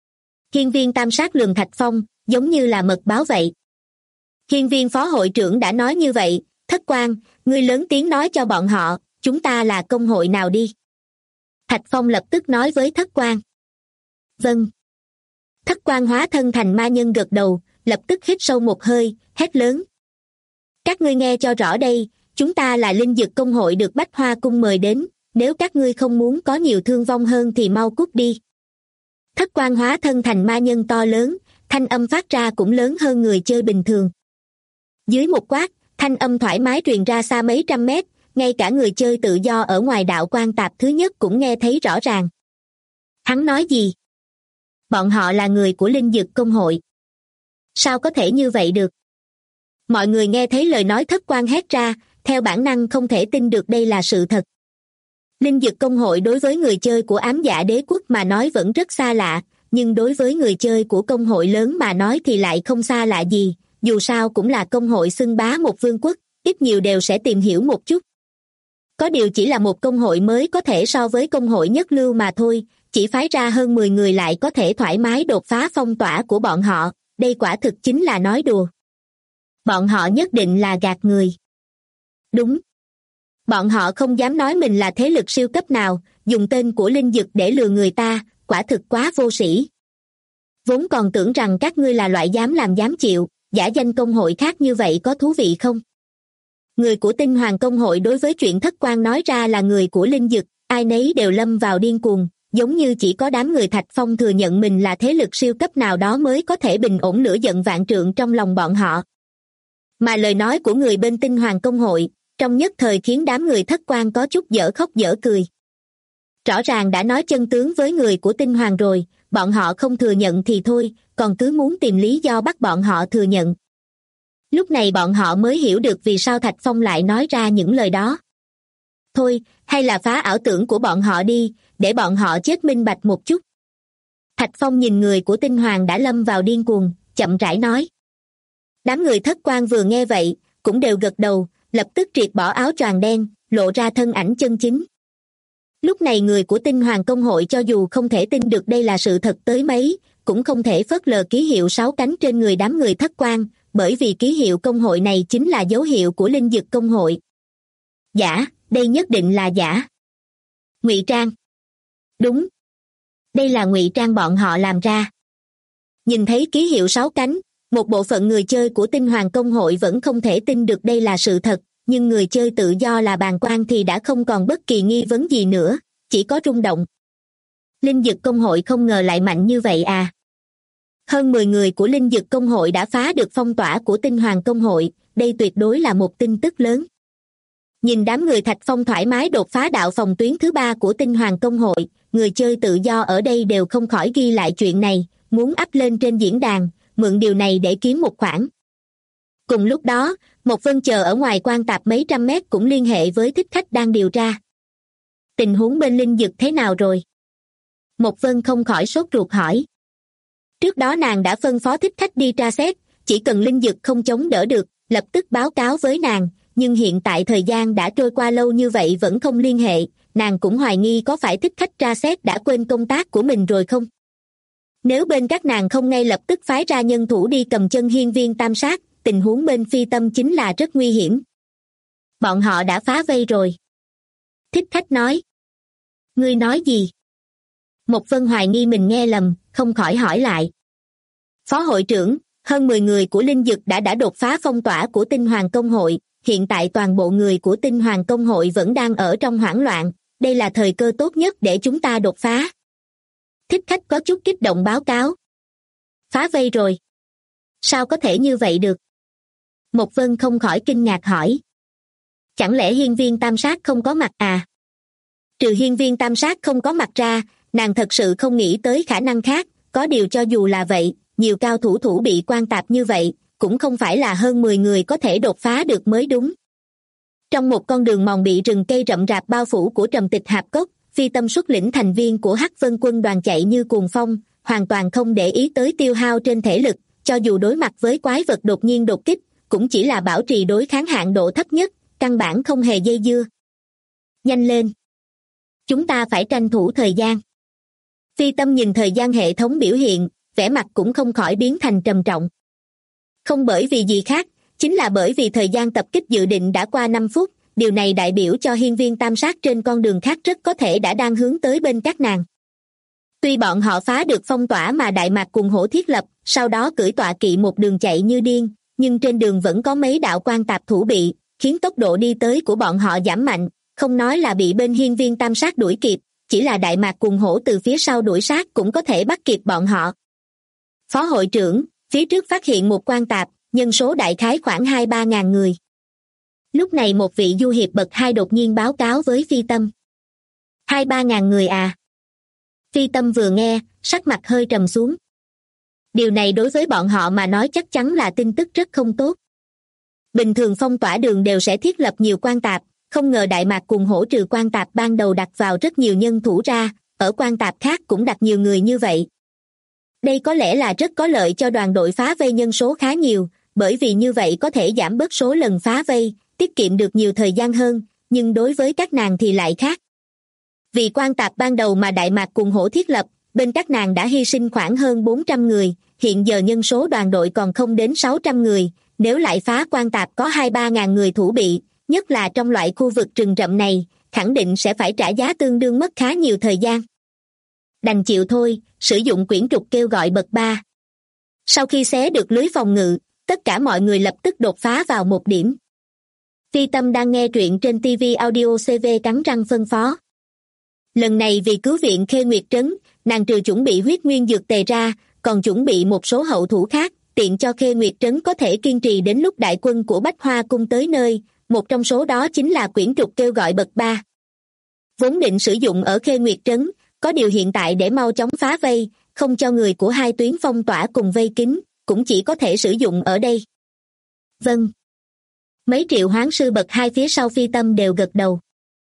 Hiên Viên Tam Sát lườm Thạch Phong, giống như là mật báo vậy. Hiên Viên phó hội trưởng đã nói như vậy, Thất Quan, ngươi lớn tiếng nói cho bọn họ, chúng ta là công hội nào đi. Thạch Phong lập tức nói với Thất Quan. Vâng. Thất Quan hóa thân thành ma nhân gật đầu, lập tức hít sâu một hơi, hét lớn. Các ngươi nghe cho rõ đây, chúng ta là linh dực công hội được Bách Hoa Cung mời đến, nếu các ngươi không muốn có nhiều thương vong hơn thì mau cút đi. Thất quan hóa thân thành ma nhân to lớn, thanh âm phát ra cũng lớn hơn người chơi bình thường. Dưới một quát, thanh âm thoải mái truyền ra xa mấy trăm mét, ngay cả người chơi tự do ở ngoài đạo quan tạp thứ nhất cũng nghe thấy rõ ràng. Hắn nói gì? Bọn họ là người của linh dực công hội. Sao có thể như vậy được? Mọi người nghe thấy lời nói thất quan hét ra, theo bản năng không thể tin được đây là sự thật. Linh dực công hội đối với người chơi của ám dạ đế quốc mà nói vẫn rất xa lạ, nhưng đối với người chơi của công hội lớn mà nói thì lại không xa lạ gì, dù sao cũng là công hội xưng bá một vương quốc, ít nhiều đều sẽ tìm hiểu một chút. Có điều chỉ là một công hội mới có thể so với công hội nhất lưu mà thôi, chỉ phái ra hơn 10 người lại có thể thoải mái đột phá phong tỏa của bọn họ, đây quả thực chính là nói đùa. Bọn họ nhất định là gạt người. Đúng. Bọn họ không dám nói mình là thế lực siêu cấp nào, dùng tên của linh dực để lừa người ta, quả thực quá vô sĩ. Vốn còn tưởng rằng các ngươi là loại dám làm dám chịu, giả danh công hội khác như vậy có thú vị không? Người của Tinh Hoàng công hội đối với chuyện thất quan nói ra là người của linh dực, ai nấy đều lâm vào điên cuồng, giống như chỉ có đám người Thạch Phong thừa nhận mình là thế lực siêu cấp nào đó mới có thể bình ổn lửa giận vạn trượng trong lòng bọn họ. Mà lời nói của người bên Tinh Hoàng công hội, trong nhất thời khiến đám người thất quan có chút dở khóc dở cười. Rõ ràng đã nói chân tướng với người của Tinh Hoàng rồi, bọn họ không thừa nhận thì thôi, còn cứ muốn tìm lý do bắt bọn họ thừa nhận. Lúc này bọn họ mới hiểu được vì sao Thạch Phong lại nói ra những lời đó. Thôi, hay là phá ảo tưởng của bọn họ đi, để bọn họ chết minh bạch một chút. Thạch Phong nhìn người của Tinh Hoàng đã lâm vào điên cuồng, chậm rãi nói. Đám người thất quan vừa nghe vậy, cũng đều gật đầu, lập tức triệt bỏ áo choàng đen, lộ ra thân ảnh chân chính. Lúc này người của Tinh Hoàng công hội cho dù không thể tin được đây là sự thật tới mấy, cũng không thể phớt lờ ký hiệu 6 cánh trên người đám người thất quan, bởi vì ký hiệu công hội này chính là dấu hiệu của linh dực công hội. Giả, đây nhất định là giả. Ngụy trang. Đúng. Đây là ngụy trang bọn họ làm ra. Nhìn thấy ký hiệu 6 cánh, một bộ phận người chơi của Tinh Hoàng công hội vẫn không thể tin được đây là sự thật, nhưng người chơi tự do là bàng quan thì đã không còn bất kỳ nghi vấn gì nữa, chỉ có rung động. Linh dực công hội không ngờ lại mạnh như vậy à. Hơn 10 người của linh dực công hội đã phá được phong tỏa của Tinh Hoàng công hội, đây tuyệt đối là một tin tức lớn. Nhìn đám người Thạch Phong thoải mái đột phá đạo phòng tuyến thứ 3 của Tinh Hoàng công hội, người chơi tự do ở đây đều không khỏi ghi lại chuyện này, muốn up lên trên diễn đàn, mượn điều này để kiếm một khoản. Cùng lúc đó, một Vân chờ ở ngoài quan tạp mấy trăm mét cũng liên hệ với thích khách đang điều tra. Tình huống bên linh dực thế nào rồi? Một Vân không khỏi sốt ruột hỏi. Trước đó nàng đã phân phó thích khách đi tra xét, chỉ cần linh dực không chống đỡ được, lập tức báo cáo với nàng, nhưng hiện tại thời gian đã trôi qua lâu như vậy vẫn không liên hệ, nàng cũng hoài nghi có phải thích khách tra xét đã quên công tác của mình rồi không? Nếu bên các nàng không ngay lập tức phái ra nhân thủ đi cầm chân hiên viên tam sát, tình huống bên phi tâm chính là rất nguy hiểm. Bọn họ đã phá vây rồi. Thích khách nói. Ngươi nói gì? Một Vân hoài nghi mình nghe lầm, không khỏi hỏi lại. Phó hội trưởng, hơn 10 người của linh dực đã đột phá phong tỏa của Tinh Hoàng công hội, hiện tại toàn bộ người của Tinh Hoàng công hội vẫn đang ở trong hoảng loạn, đây là thời cơ tốt nhất để chúng ta đột phá. Thích khách có chút kích động báo cáo. Phá vây rồi. Sao có thể như vậy được? Một Vân không khỏi kinh ngạc hỏi. Chẳng lẽ hiên viên tam sát không có mặt à? Trừ hiên viên tam sát không có mặt ra, nàng thật sự không nghĩ tới khả năng khác, có điều cho dù là vậy, nhiều cao thủ bị quan tạp như vậy, cũng không phải là hơn 10 người có thể đột phá được mới đúng. Trong một con đường mòn bị rừng cây rậm rạp bao phủ của Trầm Tịch Hạp Cốc, phi tâm xuất lĩnh thành viên của Hắc Vân quân đoàn chạy như cuồng phong, hoàn toàn không để ý tới tiêu hao trên thể lực, cho dù đối mặt với quái vật đột nhiên đột kích, cũng chỉ là bảo trì đối kháng hạn độ thấp nhất, căn bản không hề dây dưa. Nhanh lên! Chúng ta phải tranh thủ thời gian. Phi tâm nhìn thời gian hệ thống biểu hiện, vẻ mặt cũng không khỏi biến thành trầm trọng. Không bởi vì gì khác, chính là bởi vì thời gian tập kích dự định đã qua 5 phút, điều này đại biểu cho hiên viên tam sát trên con đường khác rất có thể đã đang hướng tới bên các nàng. Tuy bọn họ phá được phong tỏa mà Đại Mạc cùng Hổ thiết lập, sau đó cưỡi tọa kỵ một đường chạy như điên, nhưng trên đường vẫn có mấy đạo quan tạp thủ bị, khiến tốc độ đi tới của bọn họ giảm mạnh, không nói là bị bên hiên viên tam sát đuổi kịp, chỉ là Đại Mạc cùng hổ từ phía sau đuổi sát cũng có thể bắt kịp bọn họ. Phó hội trưởng, phía trước phát hiện một quan tạp, nhân số đại khái khoảng 2-3 ngàn người. Lúc này một vị du hiệp bậc 2 đột nhiên báo cáo với Phi Tâm. 2-3 ngàn người à? Phi Tâm vừa nghe, sắc mặt hơi trầm xuống. Điều này đối với bọn họ mà nói chắc chắn là tin tức rất không tốt. Bình thường phong tỏa đường đều sẽ thiết lập nhiều quan tạp, không ngờ Đại Mạc cùng hỗ trừ quan tạp ban đầu đặt vào rất nhiều nhân thủ ra, ở quan tạp khác cũng đặt nhiều người như vậy. Đây có lẽ là rất có lợi cho đoàn đội phá vây nhân số khá nhiều, bởi vì như vậy có thể giảm bớt số lần phá vây, tiết kiệm được nhiều thời gian hơn, nhưng đối với các nàng thì lại khác. Vì quan tạp ban đầu mà Đại Mạc cùng hổ thiết lập, bên các nàng đã hy sinh khoảng hơn 400 người, hiện giờ nhân số đoàn đội còn không đến 600 người, nếu lại phá quan tạp có 2-3 ngàn người thủ bị, nhất là trong loại khu vực rừng rậm này, khẳng định sẽ phải trả giá tương đương mất khá nhiều thời gian. Đành chịu thôi, sử dụng quyển trục kêu gọi bậc 3. Sau khi xé được lưới phòng ngự, tất cả mọi người lập tức đột phá vào một điểm. Phi Tâm đang nghe truyện trên TV Audio CV cắn răng phân phó. Lần này vì cứu viện Khê Nguyệt Trấn, nàng trừ chuẩn bị huyết nguyên dược tề ra, còn chuẩn bị một số hậu thủ khác, tiện cho Khê Nguyệt Trấn có thể kiên trì đến lúc đại quân của Bách Hoa Cung tới nơi, một trong số đó chính là quyển trục kêu gọi bậc 3. Vốn định sử dụng ở Khê Nguyệt Trấn, có điều hiện tại để mau chóng phá vây, không cho người của hai tuyến phong tỏa cùng vây kín, cũng chỉ có thể sử dụng ở đây. Vâng. Mấy triệu hoán sư bậc 2 phía sau Phi Tâm đều gật đầu.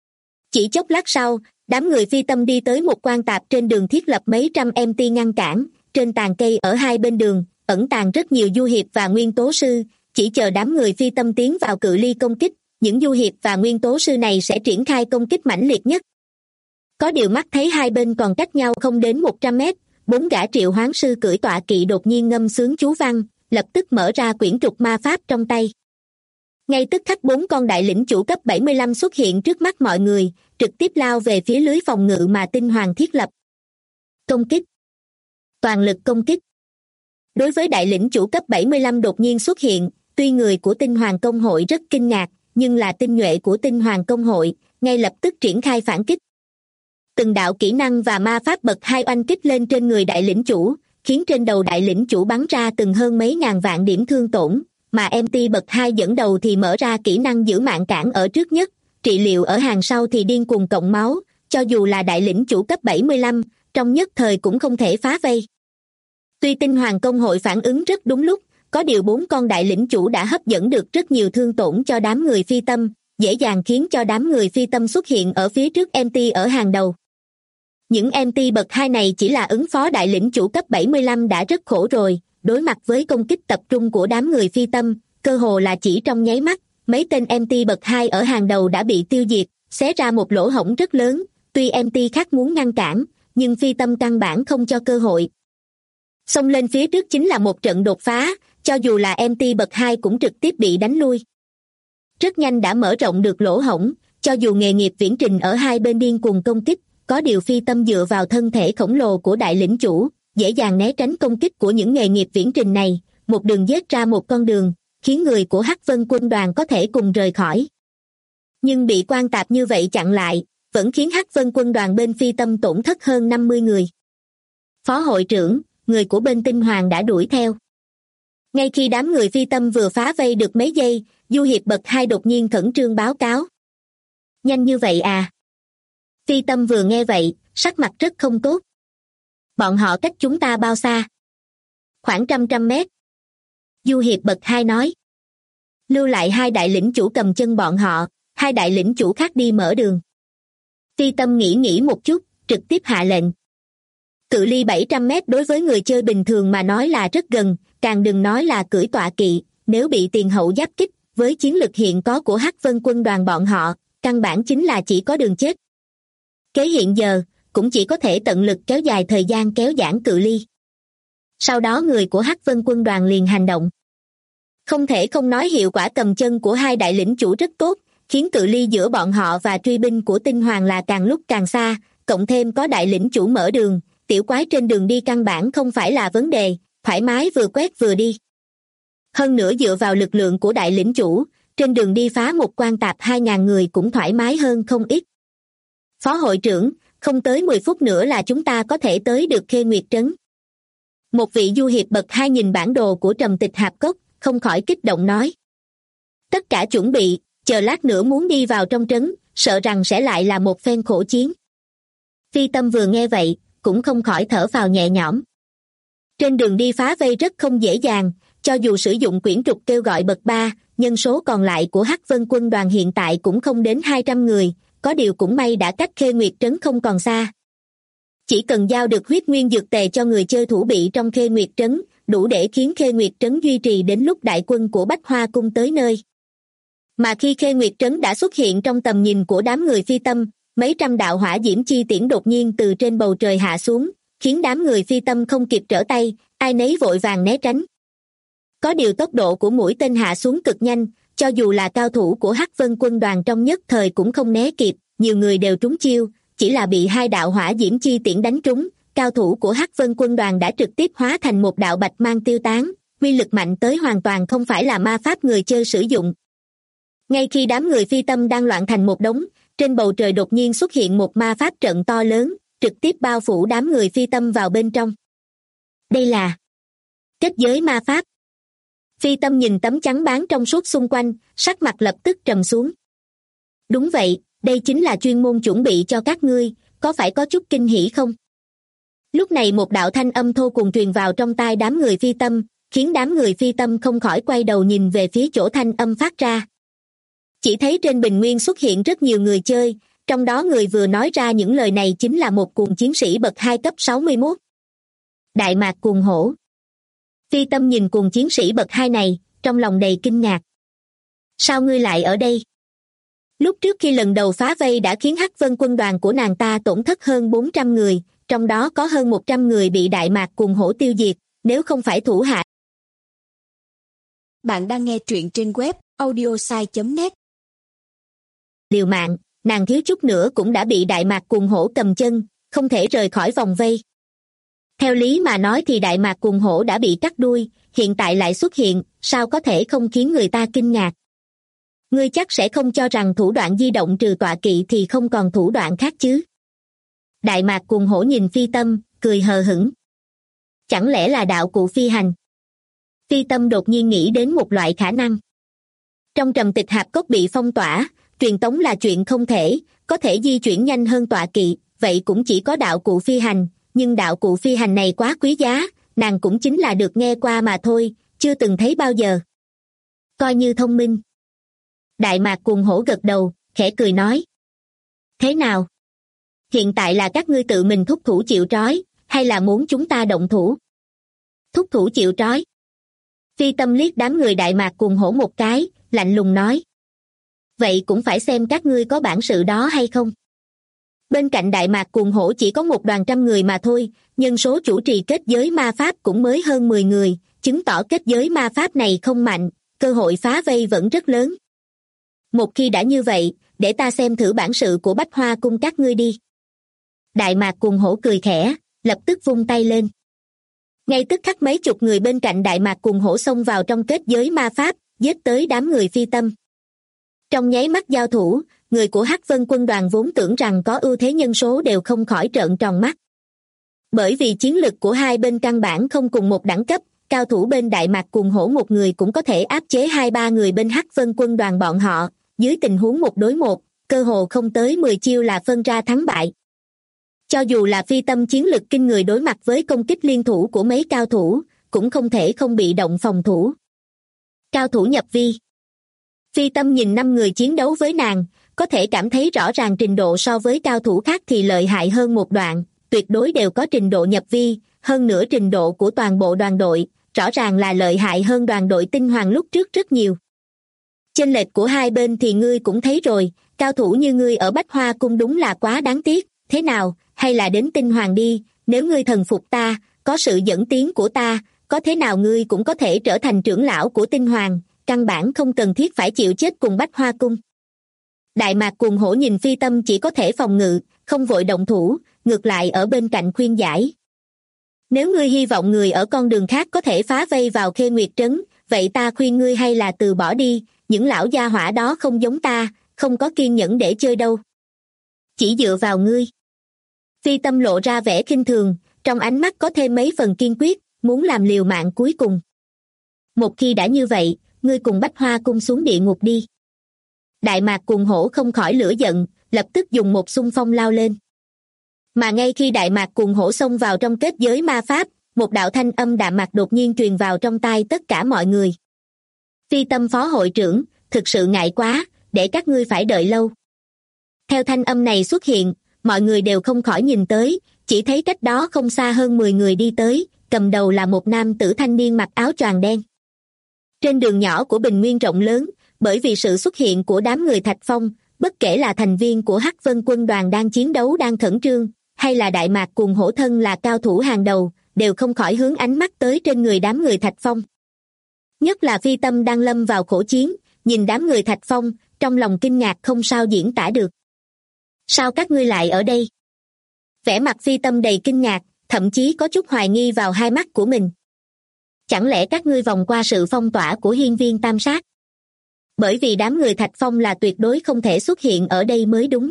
Chỉ chốc lát sau, đám người Phi Tâm đi tới một quan tạp trên đường thiết lập mấy trăm MT ngăn cản, trên tàn cây ở hai bên đường, ẩn tàng rất nhiều du hiệp và nguyên tố sư, chỉ chờ đám người Phi Tâm tiến vào cự ly công kích, những du hiệp và nguyên tố sư này sẽ triển khai công kích mãnh liệt nhất. Có điều mắt thấy hai bên còn cách nhau không đến 100 mét, 4 gã triệu hoán sư cưỡi tọa kỵ đột nhiên ngâm sướng chú văn, lập tức mở ra quyển trục ma pháp trong tay. Ngay tức khắc 4 con đại lĩnh chủ cấp 75 xuất hiện trước mắt mọi người, trực tiếp lao về phía lưới phòng ngự mà Tinh Hoàng thiết lập. Công kích. Toàn lực công kích. Đối với đại lĩnh chủ cấp 75 đột nhiên xuất hiện, tuy người của Tinh Hoàng công hội rất kinh ngạc, nhưng là tinh nhuệ của Tinh Hoàng công hội, ngay lập tức triển khai phản kích. Từng đạo kỹ năng và ma pháp bậc 2 oanh kích lên trên người đại lĩnh chủ, khiến trên đầu đại lĩnh chủ bắn ra từng hơn mấy ngàn vạn điểm thương tổn, mà MT bậc 2 dẫn đầu thì mở ra kỹ năng giữ mạng cản ở trước nhất, trị liệu ở hàng sau thì điên cuồng cộng máu, cho dù là đại lĩnh chủ cấp 75, trong nhất thời cũng không thể phá vây. Tuy Tinh Hoàng công hội phản ứng rất đúng lúc, có điều 4 con đại lĩnh chủ đã hấp dẫn được rất nhiều thương tổn cho đám người Phi Tâm, dễ dàng khiến cho đám người Phi Tâm xuất hiện ở phía trước MT ở hàng đầu. Những MT bậc 2 này chỉ là ứng phó đại lĩnh chủ cấp 75 đã rất khổ rồi, đối mặt với công kích tập trung của đám người Phi Tâm, cơ hồ là chỉ trong nháy mắt, mấy tên MT bậc 2 ở hàng đầu đã bị tiêu diệt, xé ra một lỗ hổng rất lớn, tuy MT khác muốn ngăn cản, nhưng Phi Tâm căn bản không cho cơ hội. Xông lên phía trước chính là một trận đột phá, cho dù là MT bậc 2 cũng trực tiếp bị đánh lui. Rất nhanh đã mở rộng được lỗ hổng, cho dù nghề nghiệp viễn trình ở hai bên điên cuồng công kích, có điều Phi Tâm dựa vào thân thể khổng lồ của đại lĩnh chủ, dễ dàng né tránh công kích của những nghề nghiệp viễn trình này, một đường giết ra một con đường, khiến người của Hắc Vân quân đoàn có thể cùng rời khỏi. Nhưng bị quan tạp như vậy chặn lại, vẫn khiến Hắc Vân quân đoàn bên Phi Tâm tổn thất hơn 50 người. Phó hội trưởng, người của bên Tinh Hoàng đã đuổi theo. Ngay khi đám người Phi Tâm vừa phá vây được mấy giây, du hiệp bậc 2 đột nhiên khẩn trương báo cáo. Nhanh như vậy à? Phi Tâm vừa nghe vậy, sắc mặt rất không tốt. Bọn họ cách chúng ta bao xa? Khoảng trăm mét. Du hiệp bậc 2 nói. Lưu lại 2 đại lĩnh chủ cầm chân bọn họ, 2 đại lĩnh chủ khác đi mở đường. Phi Tâm nghĩ một chút, trực tiếp hạ lệnh. Cự ly 700 mét đối với người chơi bình thường mà nói là rất gần, càng đừng nói là cưỡi tọa kỵ, nếu bị tiền hậu giáp kích, với chiến lực hiện có của Hắc Vân quân đoàn bọn họ, căn bản chính là chỉ có đường chết. Kế hiện giờ, cũng chỉ có thể tận lực kéo dài thời gian kéo giãn cự ly. Sau đó người của Hắc Vân quân đoàn liền hành động. Không thể không nói hiệu quả cầm chân của 2 đại lĩnh chủ rất tốt, khiến cự ly giữa bọn họ và truy binh của Tinh Hoàng là càng lúc càng xa, cộng thêm có đại lĩnh chủ mở đường, tiểu quái trên đường đi căn bản không phải là vấn đề, thoải mái vừa quét vừa đi. Hơn nữa dựa vào lực lượng của đại lĩnh chủ, trên đường đi phá một quan tạp 2.000 người cũng thoải mái hơn không ít. Phó hội trưởng, không tới 10 phút nữa là chúng ta có thể tới được Khê Nguyệt Trấn. Một vị du hiệp bậc 2 nhìn bản đồ của Trầm Tịch Hạp Cốc, không khỏi kích động nói. Tất cả chuẩn bị, chờ lát nữa muốn đi vào trong trấn, sợ rằng sẽ lại là một phen khổ chiến. Phi Tâm vừa nghe vậy, cũng không khỏi thở phào nhẹ nhõm. Trên đường đi phá vây rất không dễ dàng, cho dù sử dụng quyển trục kêu gọi bậc 3, nhân số còn lại của Hắc Vân quân đoàn hiện tại cũng không đến 200 người, có điều cũng may đã cách Khê Nguyệt Trấn không còn xa. Chỉ cần giao được huyết nguyên dược tề cho người chơi thủ bị trong Khê Nguyệt Trấn, đủ để khiến Khê Nguyệt Trấn duy trì đến lúc đại quân của Bách Hoa Cung tới nơi. Mà khi Khê Nguyệt Trấn đã xuất hiện trong tầm nhìn của đám người Phi Tâm, mấy trăm đạo hỏa diễm chi tiễn đột nhiên từ trên bầu trời hạ xuống, khiến đám người Phi Tâm không kịp trở tay, ai nấy vội vàng né tránh. Có điều tốc độ của mũi tên hạ xuống cực nhanh, cho dù là cao thủ của Hắc Vân quân đoàn trong nhất thời cũng không né kịp, nhiều người đều trúng chiêu, chỉ là bị 2 đạo hỏa diễm chi tiễn đánh trúng, cao thủ của Hắc Vân quân đoàn đã trực tiếp hóa thành một đạo bạch mang tiêu tán, uy lực mạnh tới hoàn toàn không phải là ma pháp người chơi sử dụng. Ngay khi đám người Phi Tâm đang loạn thành một đống, trên bầu trời đột nhiên xuất hiện một ma pháp trận to lớn, trực tiếp bao phủ đám người Phi Tâm vào bên trong. Đây là kết giới ma pháp. Phi Tâm nhìn tấm chắn bán trong suốt xung quanh, sắc mặt lập tức trầm xuống. Đúng vậy, đây chính là chuyên môn chuẩn bị cho các ngươi, có phải có chút kinh hỉ không? Lúc này một đạo thanh âm thô cùng truyền vào trong tai đám người Phi Tâm, khiến đám người Phi Tâm không khỏi quay đầu nhìn về phía chỗ thanh âm phát ra. Chỉ thấy trên bình nguyên xuất hiện rất nhiều người chơi, trong đó người vừa nói ra những lời này chính là một cuồng chiến sĩ bậc 2 cấp 61. Đại Mạc Cuồng Hổ. Phi Tâm nhìn cuồng chiến sĩ bậc 2 này, trong lòng đầy kinh ngạc. Sao ngươi lại ở đây? Lúc trước khi lần đầu phá vây đã khiến Hắc Vân quân đoàn của nàng ta tổn thất hơn 400 người, trong đó có hơn 100 người bị Đại Mạc Cuồng Hổ tiêu diệt, nếu không phải thủ hạ. Bạn đang nghe truyện trên web audiosai.net. Liều mạng, nàng thiếu chút nữa cũng đã bị Đại Mạc Cuồng Hổ cầm chân, không thể rời khỏi vòng vây. Theo lý mà nói thì Đại Mạc Cuồng Hổ đã bị cắt đuôi, hiện tại lại xuất hiện, sao có thể không khiến người ta kinh ngạc. Ngươi chắc sẽ không cho rằng thủ đoạn di động trừ tọa kỵ thì không còn thủ đoạn khác chứ? Đại Mạc Cuồng Hổ nhìn Phi Tâm, cười hờ hững. Chẳng lẽ là đạo cụ phi hành? Phi Tâm đột nhiên nghĩ đến một loại khả năng. Trong Trầm Tịch Hạp Cốc bị phong tỏa, truyền tống là chuyện không thể, có thể di chuyển nhanh hơn tọa kỵ, vậy cũng chỉ có đạo cụ phi hành, nhưng đạo cụ phi hành này quá quý giá, nàng cũng chính là được nghe qua mà thôi, chưa từng thấy bao giờ. Coi như thông minh. Đại Mạc Cuồng Hổ gật đầu, khẽ cười nói. Thế nào? Hiện tại là các ngươi tự mình thúc thủ chịu trói, hay là muốn chúng ta động thủ? Thúc thủ chịu trói. Phi Tâm liếc đám người Đại Mạc Cuồng Hổ một cái, lạnh lùng nói. Vậy cũng phải xem các ngươi có bản sự đó hay không. Bên cạnh Đại Mạc Cuồng Hổ chỉ có một đoàn trăm người mà thôi, nhân số chủ trì kết giới ma pháp cũng mới hơn 10 người, chứng tỏ kết giới ma pháp này không mạnh, cơ hội phá vây vẫn rất lớn. Một khi đã như vậy, để ta xem thử bản sự của Bách Hoa Cung các ngươi đi. Đại Mạc Cuồng Hổ cười khẽ, lập tức vung tay lên. Ngay tức khắc mấy chục người bên cạnh Đại Mạc Cuồng Hổ xông vào trong kết giới ma pháp, giết tới đám người Phi Tâm. Trong nháy mắt giao thủ, người của Hắc Vân quân đoàn vốn tưởng rằng có ưu thế nhân số đều không khỏi trợn tròn mắt. Bởi vì chiến lực của hai bên căn bản không cùng một đẳng cấp, cao thủ bên Đại Mạc Cuồng Hổ một người cũng có thể áp chế 2-3 người bên Hắc Vân quân đoàn bọn họ, dưới tình huống 1 đối 1, cơ hồ không tới 10 chiêu là phân ra thắng bại. Cho dù là Phi Tâm chiến lực kinh người đối mặt với công kích liên thủ của mấy cao thủ, cũng không thể không bị động phòng thủ. Cao thủ nhập vi. Phi Tâm nhìn 5 người chiến đấu với nàng, có thể cảm thấy rõ ràng trình độ so với cao thủ khác thì lợi hại hơn một đoạn, tuyệt đối đều có trình độ nhập vi, hơn nữa trình độ của toàn bộ đoàn đội, rõ ràng là lợi hại hơn đoàn đội tinh hoàng lúc trước rất nhiều. Chênh lệch của hai bên thì ngươi cũng thấy rồi, cao thủ như ngươi ở Bách Hoa Cung đúng là quá đáng tiếc, thế nào, hay là đến tinh hoàng đi, nếu ngươi thần phục ta, có sự dẫn tiến của ta, có thế nào ngươi cũng có thể trở thành trưởng lão của tinh hoàng, căn bản không cần thiết phải chịu chết cùng Bách Hoa Cung. Đại Mạc Cuồng Hổ nhìn Phi Tâm chỉ có thể phòng ngự, không vội động thủ, ngược lại ở bên cạnh khuyên giải. Nếu ngươi hy vọng người ở con đường khác có thể phá vây vào Khê Nguyệt Trấn, vậy ta khuyên ngươi hay là từ bỏ đi, những lão gia hỏa đó không giống ta, không có kiên nhẫn để chơi đâu. Chỉ dựa vào ngươi. Phi Tâm lộ ra vẻ khinh thường, trong ánh mắt có thêm mấy phần kiên quyết, muốn làm liều mạng cuối cùng. Một khi đã như vậy, ngươi cùng Bách Hoa Cung xuống địa ngục đi. Đại Mạc Cuồng Hổ không khỏi lửa giận, lập tức dùng một xung phong lao lên. Mà ngay khi Đại Mạc Cuồng Hổ xông vào trong kết giới ma pháp, một đạo thanh âm đạm mạc đột nhiên truyền vào trong tai tất cả mọi người. Phi Tâm phó hội trưởng, thực sự ngại quá, để các ngươi phải đợi lâu. Theo thanh âm này xuất hiện, mọi người đều không khỏi nhìn tới, chỉ thấy cách đó không xa hơn 10 người đi tới, cầm đầu là một nam tử thanh niên mặc áo choàng đen. Trên đường nhỏ của bình nguyên rộng lớn, bởi vì sự xuất hiện của đám người Thạch Phong, bất kể là thành viên của Hắc Vân quân đoàn đang chiến đấu đang khẩn trương, hay là Đại Mạc Cuồng Hổ thân là cao thủ hàng đầu, đều không khỏi hướng ánh mắt tới trên người đám người Thạch Phong. Nhất là Phi Tâm đang lâm vào khổ chiến, nhìn đám người Thạch Phong, trong lòng kinh ngạc không sao diễn tả được. Sao các ngươi lại ở đây? Vẻ mặt Phi Tâm đầy kinh ngạc, thậm chí có chút hoài nghi vào hai mắt của mình. Chẳng lẽ các ngươi vòng qua sự phong tỏa của hiên viên tam sát? Bởi vì đám người Thạch Phong là tuyệt đối không thể xuất hiện ở đây mới đúng.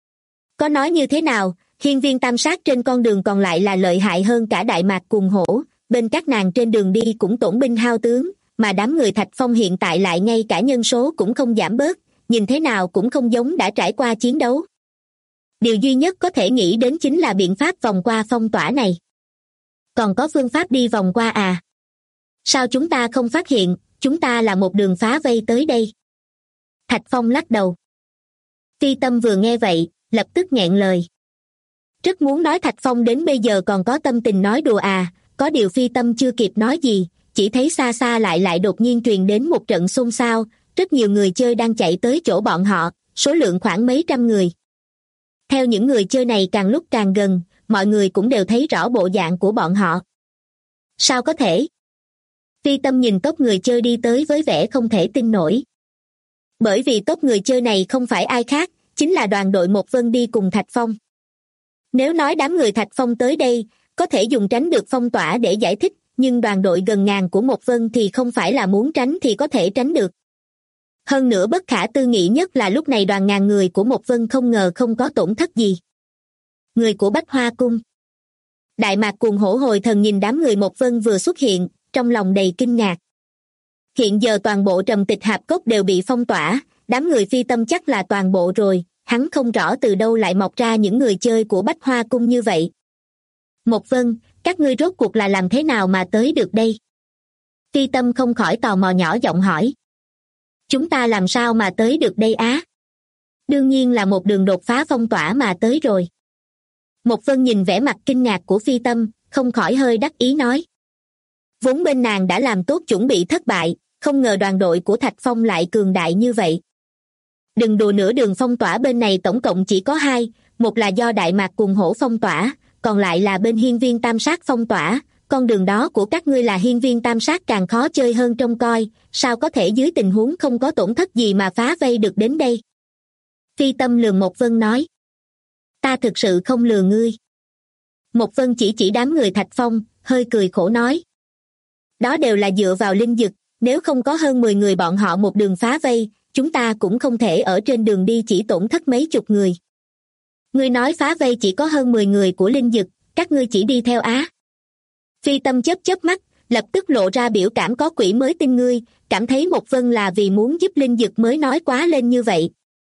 Có nói như thế nào, hiên viên tam sát trên con đường còn lại là lợi hại hơn cả Đại Mạc Cuồng Hổ, bên các nàng trên đường đi cũng tổn binh hao tướng, mà đám người Thạch Phong hiện tại lại ngay cả nhân số cũng không giảm bớt, nhìn thế nào cũng không giống đã trải qua chiến đấu. Điều duy nhất có thể nghĩ đến chính là biện pháp vòng qua phong tỏa này. Còn có phương pháp đi vòng qua à? Sao chúng ta không phát hiện, chúng ta là một đường phá vây tới đây? Thạch Phong lắc đầu. Phi Tâm vừa nghe vậy, lập tức nghẹn lời. Rất muốn nói Thạch Phong đến bây giờ còn có tâm tình nói đùa à, có điều Phi Tâm chưa kịp nói gì, chỉ thấy xa xa lại đột nhiên truyền đến một trận xôn xao, rất nhiều người chơi đang chạy tới chỗ bọn họ, số lượng khoảng mấy trăm người. Theo những người chơi này càng lúc càng gần, mọi người cũng đều thấy rõ bộ dạng của bọn họ. Sao có thể? Phi Tâm nhìn tốp người chơi đi tới với vẻ không thể tin nổi. Bởi vì tốp người chơi này không phải ai khác, chính là đoàn đội Một Vân đi cùng Thạch Phong. Nếu nói đám người Thạch Phong tới đây, có thể dùng tránh được phong tỏa để giải thích, nhưng đoàn đội gần ngàn của Một Vân thì không phải là muốn tránh thì có thể tránh được. Hơn nữa bất khả tư nghị nhất là lúc này đoàn ngàn người của Một Vân không ngờ không có tổn thất gì. Người của Bách Hoa Cung. Đại Mạc Cuồng Hổ hồi thần nhìn đám người Một Vân vừa xuất hiện, trong lòng đầy kinh ngạc. Hiện giờ toàn bộ Trầm Tịch Hạp Cốc đều bị phong tỏa, đám người Phi Tâm chắc là toàn bộ rồi, hắn không rõ từ đâu lại mọc ra những người chơi của Bách Hoa Cung như vậy. Một Vân, các ngươi rốt cuộc là làm thế nào mà tới được đây? Phi Tâm không khỏi tò mò nhỏ giọng hỏi. Chúng ta làm sao mà tới được đây á? Đương nhiên là một đường đột phá phong tỏa mà tới rồi. Một Vân nhìn vẻ mặt kinh ngạc của Phi Tâm, không khỏi hơi đắc ý nói. Vốn bên nàng đã làm tốt chuẩn bị thất bại, không ngờ đoàn đội của Thạch Phong lại cường đại như vậy. Đừng đùa nữa, đường phong tỏa bên này tổng cộng chỉ có hai, một là do Đại Mạc Cuồng Hổ phong tỏa, còn lại là bên hiên viên tam sát phong tỏa. Con đường đó của các ngươi là hiên viên tam sát càng khó chơi hơn trông coi, sao có thể dưới tình huống không có tổn thất gì mà phá vây được đến đây? Phi Tâm lườm Một Vân nói. Ta thực sự không lừa ngươi. Một Vân chỉ đám người Thạch Phong, hơi cười khổ nói. Đó đều là dựa vào linh dực, nếu không có hơn 10 người bọn họ một đường phá vây, chúng ta cũng không thể ở trên đường đi chỉ tổn thất mấy chục người. Ngươi nói phá vây chỉ có hơn 10 người của linh dực, các ngươi chỉ đi theo á? Phi Tâm chớp mắt, lập tức lộ ra biểu cảm có quỷ mới tin ngươi, cảm thấy Một Vân là vì muốn giúp linh dực mới nói quá lên như vậy.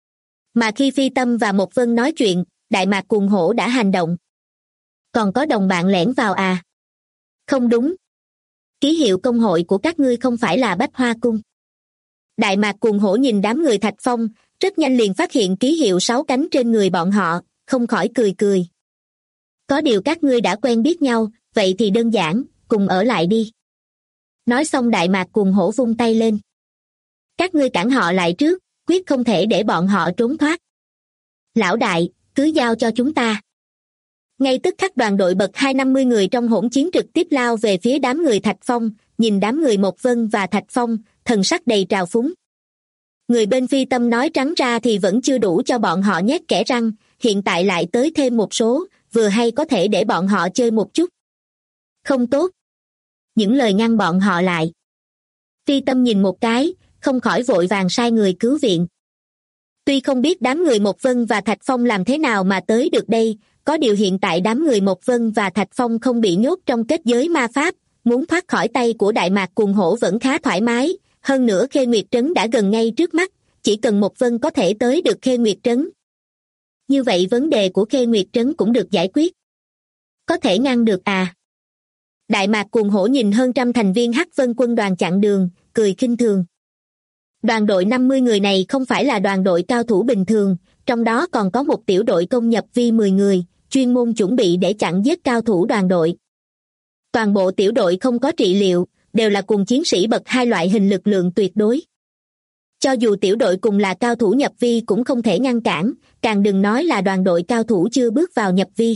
Mà khi Phi Tâm và Một Vân nói chuyện, Đại Mạc Cuồng Hổ đã hành động. Còn có đồng bạn lẻn vào à? Không đúng. Ký hiệu công hội của các ngươi không phải là Bách Hoa Cung. Đại Mạc Cuồng Hổ nhìn đám người Thạch Phong, rất nhanh liền phát hiện ký hiệu 6 cánh trên người bọn họ, không khỏi cười. Có điều các ngươi đã quen biết nhau, vậy thì đơn giản, cùng ở lại đi. Nói xong Đại Mạc Cuồng Hổ vung tay lên. Các ngươi cản họ lại trước, quyết không thể để bọn họ trốn thoát. Lão đại, cứ giao cho chúng ta. Ngay tức khắc đoàn đội bậc 250 người trong hỗn chiến trực tiếp lao về phía đám người Thạch Phong, nhìn đám người Một Vân và Thạch Phong, thần sắc đầy trào phúng. Người bên Phi Tâm nói trắng ra thì vẫn chưa đủ cho bọn họ nhét kẽ răng, hiện tại lại tới thêm một số, vừa hay có thể để bọn họ chơi một chút. Không tốt. Những lời ngăn bọn họ lại. Phi Tâm nhìn một cái, không khỏi vội vàng sai người cứu viện. Tuy không biết đám người Mộc Vân và Thạch Phong làm thế nào mà tới được đây, có điều hiện tại đám người Mộc Vân và Thạch Phong không bị nhốt trong kết giới ma pháp, muốn thoát khỏi tay của Đại Mạc Cuồng Hổ vẫn khá thoải mái, hơn nữa Khê Nguyệt Trấn đã gần ngay trước mắt, chỉ cần Mộc Vân có thể tới được Khê Nguyệt Trấn. Như vậy vấn đề của Khê Nguyệt Trấn cũng được giải quyết. Có thể ngăn được à? Đại Mạc Cuồng Hổ nhìn hơn trăm thành viên Hắc Vân quân đoàn chặn đường, cười khinh thường. Đoàn đội 50 người này không phải là đoàn đội cao thủ bình thường, trong đó còn có một tiểu đội công nhập vi 10 người, chuyên môn chuẩn bị để chặn giết cao thủ đoàn đội. Toàn bộ tiểu đội không có trị liệu, đều là cùng chiến sĩ bậc 2 loại hình lực lượng tuyệt đối. Cho dù tiểu đội cùng là cao thủ nhập vi cũng không thể ngăn cản, càng đừng nói là đoàn đội cao thủ chưa bước vào nhập vi.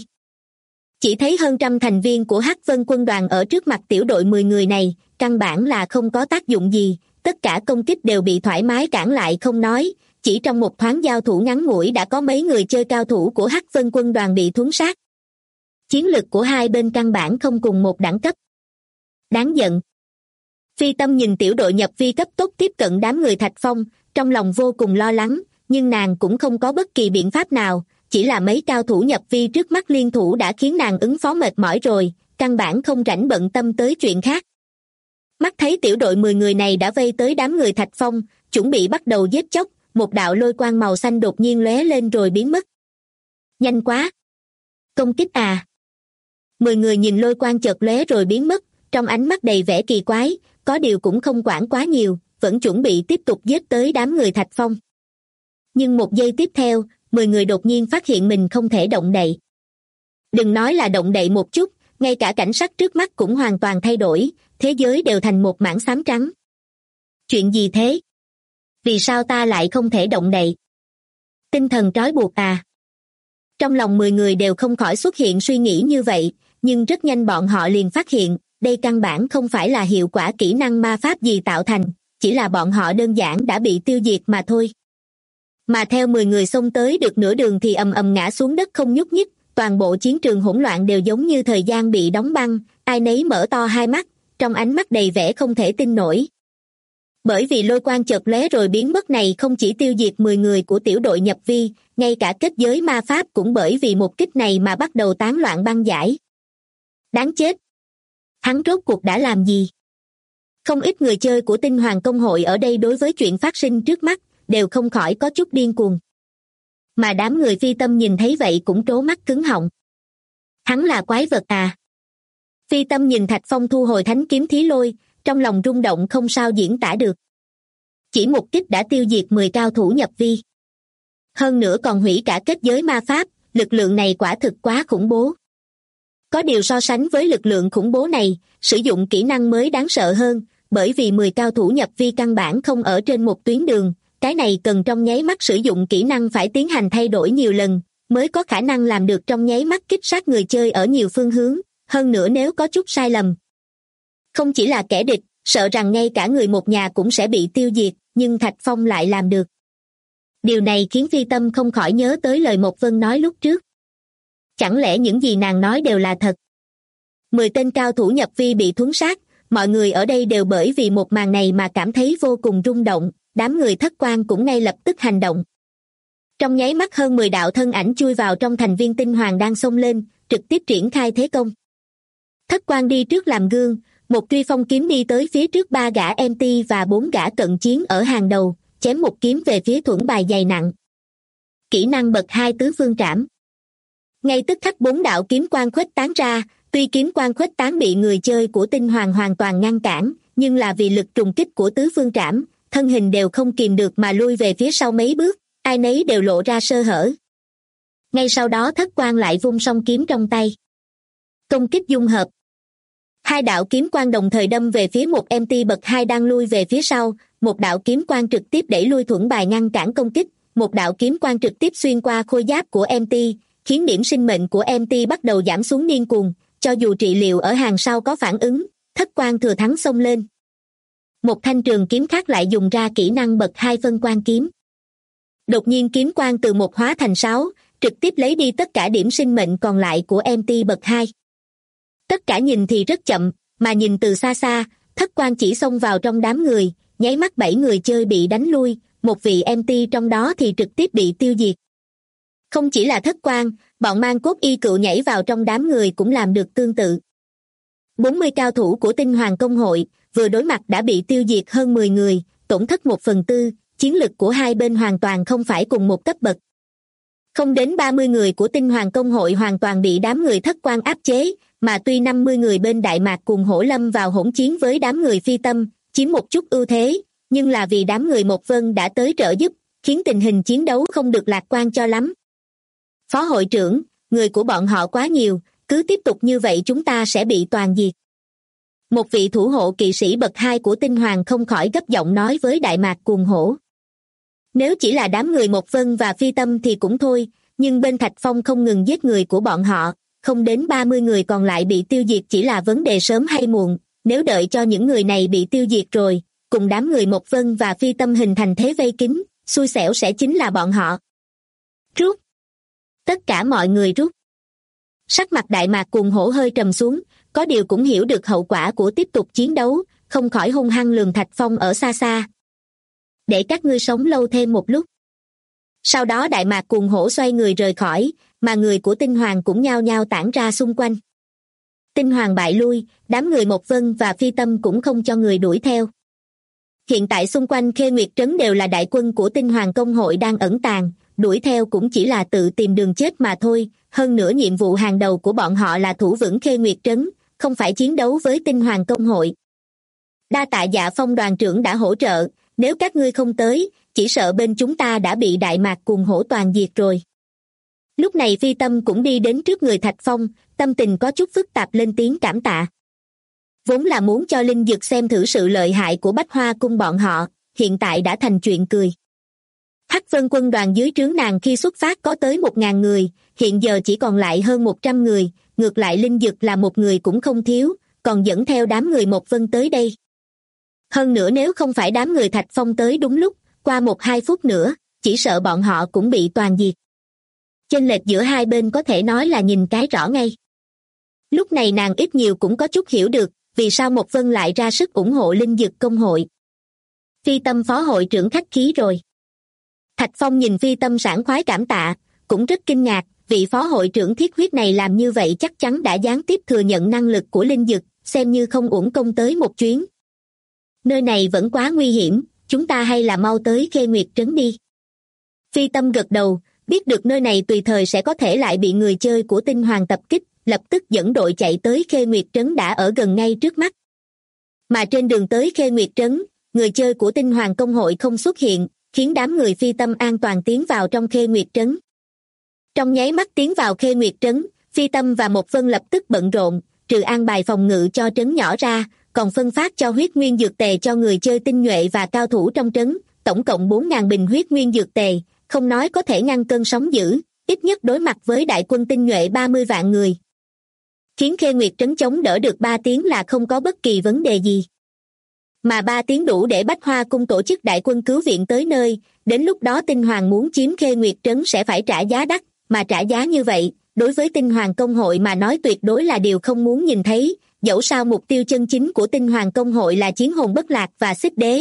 Chỉ thấy hơn trăm thành viên của Hắc Vân quân đoàn ở trước mặt tiểu đội 10 người này, căn bản là không có tác dụng gì, tất cả công kích đều bị thoải mái cản lại không nói, chỉ trong một thoáng giao thủ ngắn ngủi đã có mấy người chơi cao thủ của Hắc Vân quân đoàn bị thuấn sát. Chiến lực của hai bên căn bản không cùng một đẳng cấp. Đáng giận. Phi Tâm nhìn tiểu đội nhập vi cấp tốc tiếp cận đám người Thạch Phong, trong lòng vô cùng lo lắng, nhưng nàng cũng không có bất kỳ biện pháp nào, chỉ là mấy cao thủ nhập vi trước mắt liên thủ đã khiến nàng ứng phó mệt mỏi rồi, căn bản không rảnh bận tâm tới chuyện khác. Mắt thấy tiểu đội 10 người này đã vây tới đám người Thạch Phong, chuẩn bị bắt đầu giết chóc, một đạo lôi quang màu xanh đột nhiên lóe lên rồi biến mất. Nhanh quá! Công kích à! 10 người nhìn lôi quang chợt lóe rồi biến mất, trong ánh mắt đầy vẻ kỳ quái, có điều cũng không quản quá nhiều, vẫn chuẩn bị tiếp tục giết tới đám người Thạch Phong. Nhưng một giây tiếp theo, 10 người đột nhiên phát hiện mình không thể động đậy. Đừng nói là động đậy một chút, ngay cả cảnh sắc trước mắt cũng hoàn toàn thay đổi, thế giới đều thành một mảng xám trắng. Chuyện gì thế? Vì sao ta lại không thể động đậy? Tinh thần trói buộc à? Trong lòng 10 người đều không khỏi xuất hiện suy nghĩ như vậy, nhưng rất nhanh bọn họ liền phát hiện, đây căn bản không phải là hiệu quả kỹ năng ma pháp gì tạo thành, chỉ là bọn họ đơn giản đã bị tiêu diệt mà thôi. Mà theo 10 người xông tới được nửa đường thì ầm ầm ngã xuống đất không nhúc nhích, toàn bộ chiến trường hỗn loạn đều giống như thời gian bị đóng băng, ai nấy mở to hai mắt, trong ánh mắt đầy vẻ không thể tin nổi. Bởi vì lôi quang chợt lóe rồi biến mất này không chỉ tiêu diệt 10 người của tiểu đội nhập vi, ngay cả kết giới ma pháp cũng bởi vì một kích này mà bắt đầu tán loạn băng giải. Đáng chết! Hắn rốt cuộc đã làm gì? Không ít người chơi của Tinh Hoàng Công hội ở đây đối với chuyện phát sinh trước mắt, đều không khỏi có chút điên cuồng. Mà đám người Phi Tâm nhìn thấy vậy cũng trố mắt cứng họng. Hắn là quái vật à? Phi Tâm nhìn Thạch Phong thu hồi thánh kiếm thí lôi, trong lòng rung động không sao diễn tả được. Chỉ một kích đã tiêu diệt 10 cao thủ nhập vi. Hơn nữa còn hủy cả kết giới ma pháp, lực lượng này quả thực quá khủng bố. Có điều so sánh với lực lượng khủng bố này, sử dụng kỹ năng mới đáng sợ hơn, bởi vì 10 cao thủ nhập vi căn bản không ở trên một tuyến đường, cái này cần trong nháy mắt sử dụng kỹ năng phải tiến hành thay đổi nhiều lần, mới có khả năng làm được trong nháy mắt kích sát người chơi ở nhiều phương hướng, hơn nữa nếu có chút sai lầm. Không chỉ là kẻ địch, sợ rằng ngay cả người một nhà cũng sẽ bị tiêu diệt, nhưng Thạch Phong lại làm được. Điều này khiến Phi Tâm không khỏi nhớ tới lời Mộc Vân nói lúc trước. Chẳng lẽ những gì nàng nói đều là thật? 10 tên cao thủ nhập vi bị thuấn sát, mọi người ở đây đều bởi vì một màn này mà cảm thấy vô cùng rung động, đám người Thất Quan cũng ngay lập tức hành động. Trong nháy mắt hơn 10 đạo thân ảnh chui vào trong thành viên Tinh Hoàng đang xông lên, trực tiếp triển khai thế công. Thất Quan đi trước làm gương, một truy phong kiếm đi tới phía trước 3 gã MT và 4 gã cận chiến ở hàng đầu, chém một kiếm về phía thuẫn bài dày nặng. Kỹ năng bậc 2 tứ phương trảm. Ngay tức khắc 4 đạo kiếm quang khuếch tán ra, tuy kiếm quang khuếch tán bị người chơi của Tinh Hoàng hoàn toàn ngăn cản, nhưng là vì lực trùng kích của tứ phương trảm, thân hình đều không kìm được mà lui về phía sau mấy bước, ai nấy đều lộ ra sơ hở. Ngay sau đó Thất Quan lại vung song kiếm trong tay. Công kích dung hợp. 2 đạo kiếm quang đồng thời đâm về phía một MT bậc 2 đang lui về phía sau, một đạo kiếm quang trực tiếp đẩy lui thuẫn bài ngăn cản công kích, một đạo kiếm quang trực tiếp xuyên qua khôi giáp của MT, khiến điểm sinh mệnh của MT bắt đầu giảm xuống điên cuồng, cho dù trị liệu ở hàng sau có phản ứng, Thất Quan thừa thắng xông lên. Một thanh trường kiếm khác lại dùng ra kỹ năng bậc 2 phân quang kiếm. Đột nhiên kiếm quang từ 1 hóa thành 6, trực tiếp lấy đi tất cả điểm sinh mệnh còn lại của MT bậc 2. Tất cả nhìn thì rất chậm, mà nhìn từ xa xa, thất quan chỉ xông vào trong đám người, nháy mắt 7 người chơi bị đánh lui, một vị MT trong đó thì trực tiếp bị tiêu diệt. Không chỉ là thất quan, bọn mang cốt y cựu nhảy vào trong đám người cũng làm được tương tự. 40 cao thủ của Tinh Hoàng Công hội, vừa đối mặt đã bị tiêu diệt hơn 10 người, tổn thất 1/4, chiến lực của hai bên hoàn toàn không phải cùng một cấp bậc. Không đến 30 người của Tinh Hoàng Công hội hoàn toàn bị đám người thất quan áp chế, mà tuy 50 người bên Đại Mạc cùng Hổ Lâm vào hỗn chiến với đám người Phi Tâm, chiếm một chút ưu thế, nhưng là vì đám người Một Vân đã tới trợ giúp, khiến tình hình chiến đấu không được lạc quan cho lắm. Phó hội trưởng, người của bọn họ quá nhiều, cứ tiếp tục như vậy chúng ta sẽ bị toàn diệt. Một vị thủ hộ kỵ sĩ bậc 2 của Tinh Hoàng không khỏi gấp giọng nói với Đại Mạc Cuồng Hổ. Nếu chỉ là đám người Một Vân và Phi Tâm thì cũng thôi, nhưng bên Thạch Phong không ngừng giết người của bọn họ, không đến 30 người còn lại bị tiêu diệt chỉ là vấn đề sớm hay muộn, nếu đợi cho những người này bị tiêu diệt rồi, cùng đám người Một Vân và Phi Tâm hình thành thế vây kín, xui xẻo sẽ chính là bọn họ. Rút! Tất cả mọi người rút. Sắc mặt Đại Mạc Cuồng Hổ hơi trầm xuống, có điều cũng hiểu được hậu quả của tiếp tục chiến đấu, không khỏi hung hăng lườm Thạch Phong ở xa xa. Để các ngươi sống lâu thêm một lúc. Sau đó Đại Mạc Cuồng Hổ xoay người rời khỏi, mà người của Tinh Hoàng cũng nhao nhao tản ra xung quanh. Tinh Hoàng bại lui, đám người Một Vân và Phi Tâm cũng không cho người đuổi theo. Hiện tại xung quanh Khê Nguyệt Trấn đều là đại quân của Tinh Hoàng Công hội đang ẩn tàng, đuổi theo cũng chỉ là tự tìm đường chết mà thôi, hơn nữa nhiệm vụ hàng đầu của bọn họ là thủ vững Khê Nguyệt Trấn, không phải chiến đấu với Tinh Hoàng Công hội. Đa tạ Dạ Phong đoàn trưởng đã hỗ trợ, nếu các ngươi không tới, chỉ sợ bên chúng ta đã bị Đại Mạc Cuồng Hổ toàn diệt rồi. Lúc này Phi Tâm cũng đi đến trước người Thạch Phong, tâm tình có chút phức tạp lên tiếng cảm tạ. Vốn là muốn cho Linh Dực xem thử sự lợi hại của Bách Hoa cung bọn họ, hiện tại đã thành chuyện cười. Hắc Vân quân đoàn dưới trướng nàng khi xuất phát có tới 1.000 người, hiện giờ chỉ còn lại hơn 100 người, ngược lại Linh Dực là một người cũng không thiếu, còn dẫn theo đám người Một Vân tới đây. Hơn nữa nếu không phải đám người Thạch Phong tới đúng lúc, qua 1-2 phút nữa, chỉ sợ bọn họ cũng bị toàn diệt. Chênh lệch giữa hai bên có thể nói là nhìn cái rõ ngay. Lúc này nàng ít nhiều cũng có chút hiểu được, vì sao Một Vân lại ra sức ủng hộ Linh Dực công hội. Phi Tâm phó hội trưởng khách khí rồi. Thạch Phong nhìn Phi Tâm sảng khoái cảm tạ, cũng rất kinh ngạc, vị phó hội trưởng thiết huyết này làm như vậy chắc chắn đã gián tiếp thừa nhận năng lực của Linh Dực, xem như không uổng công tới một chuyến. Nơi này vẫn quá nguy hiểm, chúng ta hay là mau tới Khê Nguyệt Trấn đi. Phi Tâm gật đầu, biết được nơi này tùy thời sẽ có thể lại bị người chơi của Tinh Hoàng tập kích, lập tức dẫn đội chạy tới Khê Nguyệt Trấn đã ở gần ngay trước mắt. Mà trên đường tới Khê Nguyệt Trấn, người chơi của Tinh Hoàng Công hội không xuất hiện, khiến đám người Phi Tâm an toàn tiến vào trong Khê Nguyệt Trấn. Trong nháy mắt tiến vào Khê Nguyệt Trấn, Phi Tâm và Một Vân lập tức bận rộn, trừ an bài phòng ngự cho trấn nhỏ ra, còn phân phát cho huyết nguyên dược tề cho người chơi tinh nhuệ và cao thủ trong trấn, tổng cộng 4.000 bình huyết nguyên dược tề, không nói có thể ngăn cơn sóng dữ, ít nhất đối mặt với đại quân tinh nhuệ 30 vạn người. Khiến Khê Nguyệt Trấn chống đỡ được 3 tiếng là không có bất kỳ vấn đề gì. Mà 3 tiếng đủ để Bách Hoa cung tổ chức đại quân cứu viện tới nơi, đến lúc đó Tinh Hoàng muốn chiếm Khê Nguyệt Trấn sẽ phải trả giá đắt, mà trả giá như vậy, đối với Tinh Hoàng Công hội mà nói tuyệt đối là điều không muốn nhìn thấy, dẫu sao mục tiêu chân chính của Tinh Hoàng Công hội là chiến hồn bất lạc và xích đế.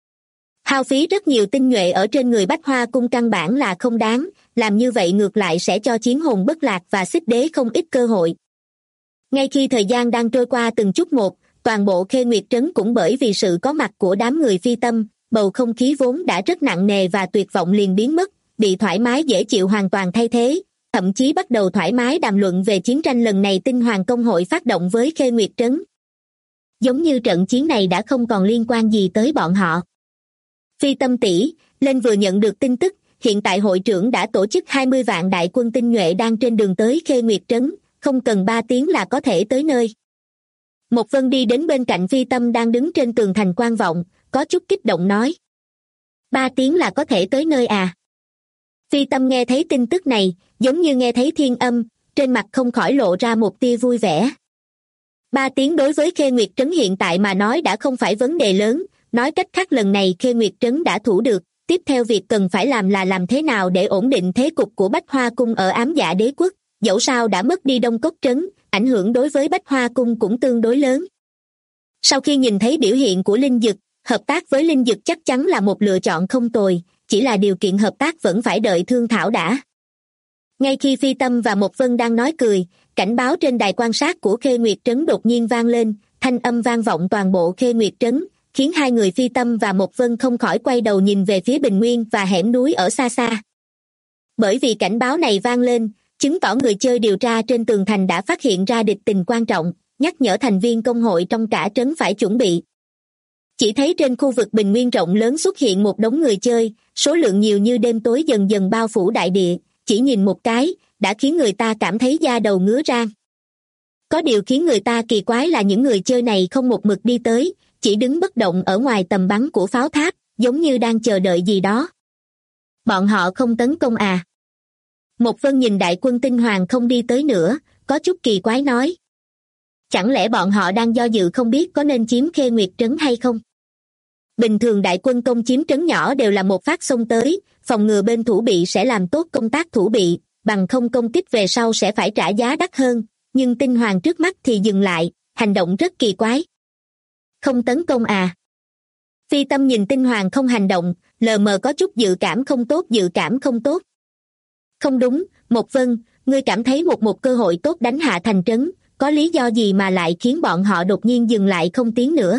Hao phí rất nhiều tinh nhuệ ở trên người Bách Hoa cung căn bản là không đáng, làm như vậy ngược lại sẽ cho chiến hồn bất lạc và xích đế không ít cơ hội. Ngay khi thời gian đang trôi qua từng chút một, toàn bộ Khê Nguyệt Trấn cũng bởi vì sự có mặt của đám người Phi Tâm, bầu không khí vốn đã rất nặng nề và tuyệt vọng liền biến mất, bị thoải mái dễ chịu hoàn toàn thay thế, thậm chí bắt đầu thoải mái đàm luận về chiến tranh lần này Tinh Hoàng Công hội phát động với Khê Nguyệt Trấn. Giống như trận chiến này đã không còn liên quan gì tới bọn họ. Phi Tâm tỷ, lên vừa nhận được tin tức, hiện tại hội trưởng đã tổ chức 20 vạn đại quân tinh nhuệ đang trên đường tới Khê Nguyệt Trấn, không cần 3 tiếng là có thể tới nơi. Một Vân đi đến bên cạnh Phi Tâm đang đứng trên tường thành quan vọng, có chút kích động nói. 3 tiếng là có thể tới nơi à? Phi Tâm nghe thấy tin tức này, giống như nghe thấy thiên âm, trên mặt không khỏi lộ ra một tia vui vẻ. 3 tiếng đối với Khê Nguyệt Trấn hiện tại mà nói đã không phải vấn đề lớn, nói cách khác lần này Khê Nguyệt Trấn đã thủ được, tiếp theo việc cần phải làm là làm thế nào để ổn định thế cục của Bách Hoa cung ở Ám Dạ Đế quốc, dẫu sao đã mất đi Đông Cốc Trấn, ảnh hưởng đối với Bách Hoa cung cũng tương đối lớn. Sau khi nhìn thấy biểu hiện của Linh Dực, hợp tác với Linh Dực chắc chắn là một lựa chọn không tồi, chỉ là điều kiện hợp tác vẫn phải đợi thương thảo đã. Ngay khi Phi Tâm và Một Vân đang nói cười, cảnh báo trên đài quan sát của Khê Nguyệt Trấn đột nhiên vang lên, thanh âm vang vọng toàn bộ Khê Nguyệt Trấn, khiến hai người Phi Tâm và Một Vân không khỏi quay đầu nhìn về phía bình nguyên và hẻm núi ở xa xa. Bởi vì cảnh báo này vang lên, chứng tỏ người chơi điều tra trên tường thành đã phát hiện ra địch tình quan trọng, nhắc nhở thành viên công hội trong cả trấn phải chuẩn bị. Chỉ thấy trên khu vực bình nguyên rộng lớn xuất hiện một đống người chơi, số lượng nhiều như đêm tối dần dần bao phủ đại địa, chỉ nhìn một cái, đã khiến người ta cảm thấy da đầu ngứa ran. Có điều khiến người ta kỳ quái là những người chơi này không một mực đi tới, chỉ đứng bất động ở ngoài tầm bắn của pháo tháp, giống như đang chờ đợi gì đó. Bọn họ không tấn công à? Một Vân nhìn đại quân tinh hoàng không đi tới nữa, có chút kỳ quái nói. Chẳng lẽ bọn họ đang do dự không biết có nên chiếm Khê Nguyệt Trấn hay không? Bình thường đại quân công chiếm trấn nhỏ đều là một phát xông tới, phòng ngừa bên thủ bị sẽ làm tốt công tác thủ bị, bằng không công kích về sau sẽ phải trả giá đắt hơn, nhưng tinh hoàng trước mắt thì dừng lại, hành động rất kỳ quái. Không tấn công à? Phi Tâm nhìn tinh hoàng không hành động, lờ mờ có chút dự cảm không tốt. Không đúng, Một Vân, ngươi cảm thấy một cơ hội tốt đánh hạ thành trấn, có lý do gì mà lại khiến bọn họ đột nhiên dừng lại không tiến nữa?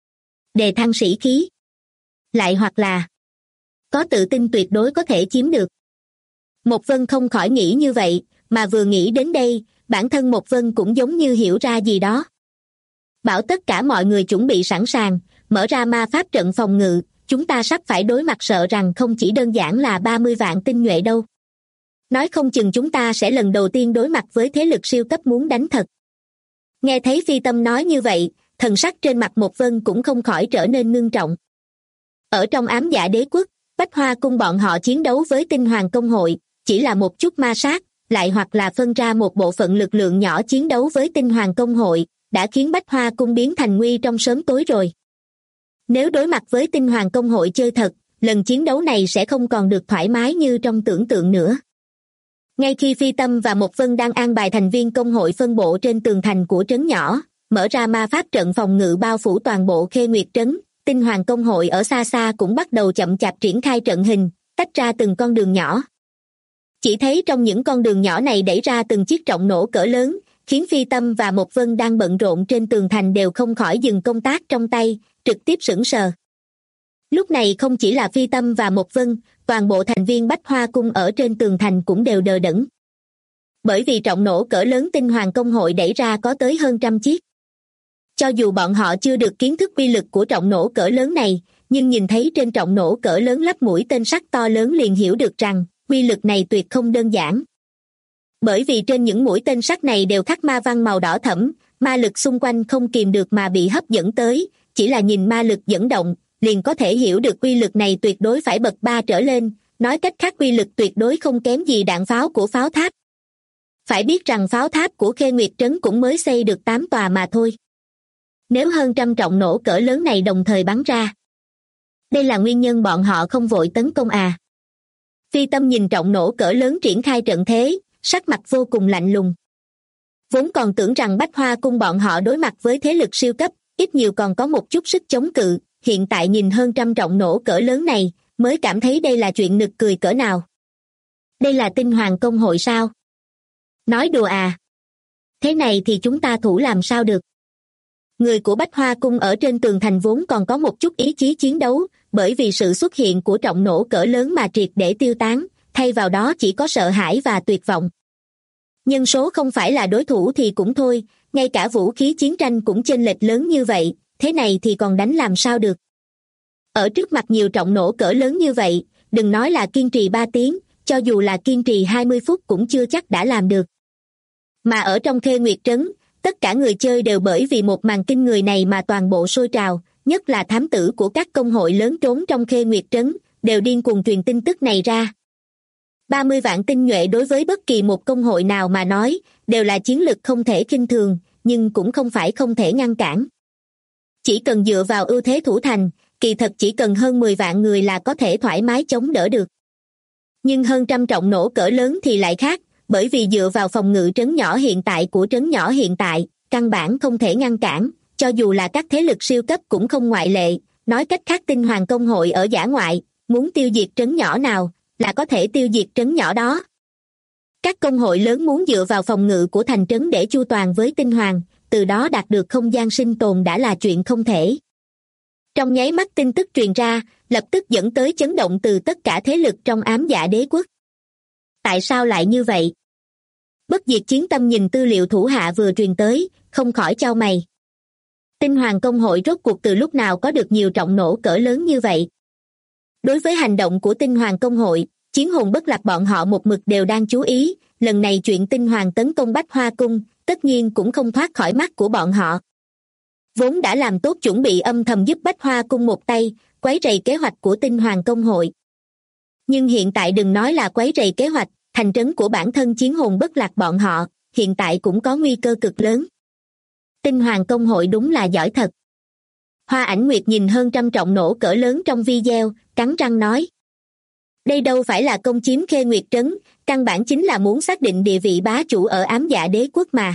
Đề thăng sĩ khí. Lại hoặc là có tự tin tuyệt đối có thể chiếm được. Một Vân không khỏi nghĩ như vậy, mà vừa nghĩ đến đây, bản thân Một Vân cũng giống như hiểu ra gì đó. Bảo tất cả mọi người chuẩn bị sẵn sàng, mở ra ma pháp trận phòng ngự, chúng ta sắp phải đối mặt sợ rằng không chỉ đơn giản là 30 vạn tinh nhuệ đâu. Nói không chừng chúng ta sẽ lần đầu tiên đối mặt với thế lực siêu cấp muốn đánh thật. Nghe thấy Phi Tâm nói như vậy, thần sắc trên mặt Một Vân cũng không khỏi trở nên ngưng trọng. Ở trong Ám Dạ Đế Quốc, Bách Hoa Cung bọn họ chiến đấu với Tinh Hoàng Công hội, chỉ là một chút ma sát, lại hoặc là phân ra một bộ phận lực lượng nhỏ chiến đấu với Tinh Hoàng Công hội, đã khiến Bách Hoa Cung biến thành nguy trong sớm tối rồi. Nếu đối mặt với Tinh Hoàng Công hội chơi thật, lần chiến đấu này sẽ không còn được thoải mái như trong tưởng tượng nữa. Ngay khi Phi Tâm và Một Vân đang an bài thành viên công hội phân bộ trên tường thành của trấn nhỏ, mở ra ma pháp trận phòng ngự bao phủ toàn bộ Khê Nguyệt Trấn, Tinh Hoàng Công hội ở xa xa cũng bắt đầu chậm chạp triển khai trận hình, tách ra từng con đường nhỏ. Chỉ thấy trong những con đường nhỏ này đẩy ra từng chiếc trọng nổ cỡ lớn, khiến Phi Tâm và Một Vân đang bận rộn trên tường thành đều không khỏi dừng công tác trong tay, trực tiếp sững sờ. Lúc này không chỉ là Phi Tâm và Một Vân, toàn bộ thành viên Bách Hoa Cung ở trên tường thành cũng đều đờ đẫn. Bởi vì trọng nổ cỡ lớn Tinh Hoàng Công hội đẩy ra có tới hơn 100 chiếc. Cho dù bọn họ chưa được kiến thức uy lực của trọng nổ cỡ lớn này, nhưng nhìn thấy trên trọng nổ cỡ lớn lắp mũi tên sắt to lớn liền hiểu được rằng uy lực này tuyệt không đơn giản. Bởi vì trên những mũi tên sắt này đều khắc ma văn màu đỏ thẫm, ma lực xung quanh không kìm được mà bị hấp dẫn tới, chỉ là nhìn ma lực dẫn động, liền có thể hiểu được uy lực này tuyệt đối phải bậc 3 trở lên, nói cách khác uy lực tuyệt đối không kém gì đạn pháo của pháo tháp. Phải biết rằng pháo tháp của Khê Nguyệt Trấn cũng mới xây được 8 tòa mà thôi. Nếu hơn 100 trọng nổ cỡ lớn này đồng thời bắn ra, đây là nguyên nhân bọn họ không vội tấn công à? Phi Tâm nhìn trọng nổ cỡ lớn triển khai trận thế, sắc mặt vô cùng lạnh lùng. Vốn còn tưởng rằng Bách Hoa Cung bọn họ đối mặt với thế lực siêu cấp, ít nhiều còn có một chút sức chống cự, hiện tại nhìn hơn 100 trọng nổ cỡ lớn này, mới cảm thấy đây là chuyện nực cười cỡ nào. Đây là Tinh Hoàng Công hội sao? Nói đùa à? Thế này thì chúng ta thủ làm sao được? Người của Bách Hoa Cung ở trên tường thành vốn còn có một chút ý chí chiến đấu, bởi vì sự xuất hiện của trọng nổ cỡ lớn mà triệt để tiêu tán, thay vào đó chỉ có sợ hãi và tuyệt vọng. Nhân số không phải là đối thủ thì cũng thôi, ngay cả vũ khí chiến tranh cũng chênh lệch lớn như vậy, thế này thì còn đánh làm sao được. Ở trước mặt nhiều trọng nổ cỡ lớn như vậy, đừng nói là kiên trì 3 tiếng, cho dù là kiên trì 20 phút cũng chưa chắc đã làm được. Mà ở trong Khê Nguyệt Trấn, tất cả người chơi đều bởi vì một màn kinh người này mà toàn bộ sôi trào, nhất là thám tử của các công hội lớn trốn trong Khê Nguyệt Trấn, đều điên cuồng truyền tin tức này ra. 30 vạn tinh nhuệ đối với bất kỳ một công hội nào mà nói, đều là chiến lực không thể khinh thường, nhưng cũng không phải không thể ngăn cản. Chỉ cần dựa vào ưu thế thủ thành, kỳ thật chỉ cần hơn 10 vạn người là có thể thoải mái chống đỡ được. Nhưng hơn 100 trọng nổ cỡ lớn thì lại khác, bởi vì dựa vào phòng ngự trấn nhỏ hiện tại của trấn nhỏ hiện tại, căn bản không thể ngăn cản, cho dù là các thế lực siêu cấp cũng không ngoại lệ. Nói cách khác, Tinh Hoàng công hội ở dã ngoại, muốn tiêu diệt trấn nhỏ nào, là có thể tiêu diệt trấn nhỏ đó. Các công hội lớn muốn dựa vào phòng ngự của thành trấn để chu toàn với Tinh Hoàng, từ đó đạt được không gian sinh tồn đã là chuyện không thể. Trong nháy mắt tin tức truyền ra, lập tức dẫn tới chấn động từ tất cả thế lực trong Ám Dạ Đế quốc. Tại sao lại như vậy? Bất diệt chiến tâm nhìn tư liệu thủ hạ vừa truyền tới, không khỏi chau mày. Tinh Hoàng công hội rốt cuộc từ lúc nào có được nhiều trọng nổ cỡ lớn như vậy? Đối với hành động của Tinh Hoàng công hội, Chiến Hồn Bất Lạc bọn họ một mực đều đang chú ý, lần này chuyện Tinh Hoàng tấn công Bách Hoa cung, tất nhiên cũng không thoát khỏi mắt của bọn họ. Vốn đã làm tốt chuẩn bị âm thầm giúp Bách Hoa cung một tay, quấy rầy kế hoạch của Tinh Hoàng công hội. Nhưng hiện tại đừng nói là quấy rầy kế hoạch, thành trấn của bản thân Chiến Hồn Bất Lạc bọn họ, hiện tại cũng có nguy cơ cực lớn. Tinh Hoàng công hội đúng là giỏi thật. Hoa Ảnh Nguyệt nhìn hơn 100 trọng nổ cỡ lớn trong video, cắn răng nói. Đây đâu phải là công chiếm Khê Nguyệt trấn, căn bản chính là muốn xác định địa vị bá chủ ở Ám Dạ Đế quốc mà.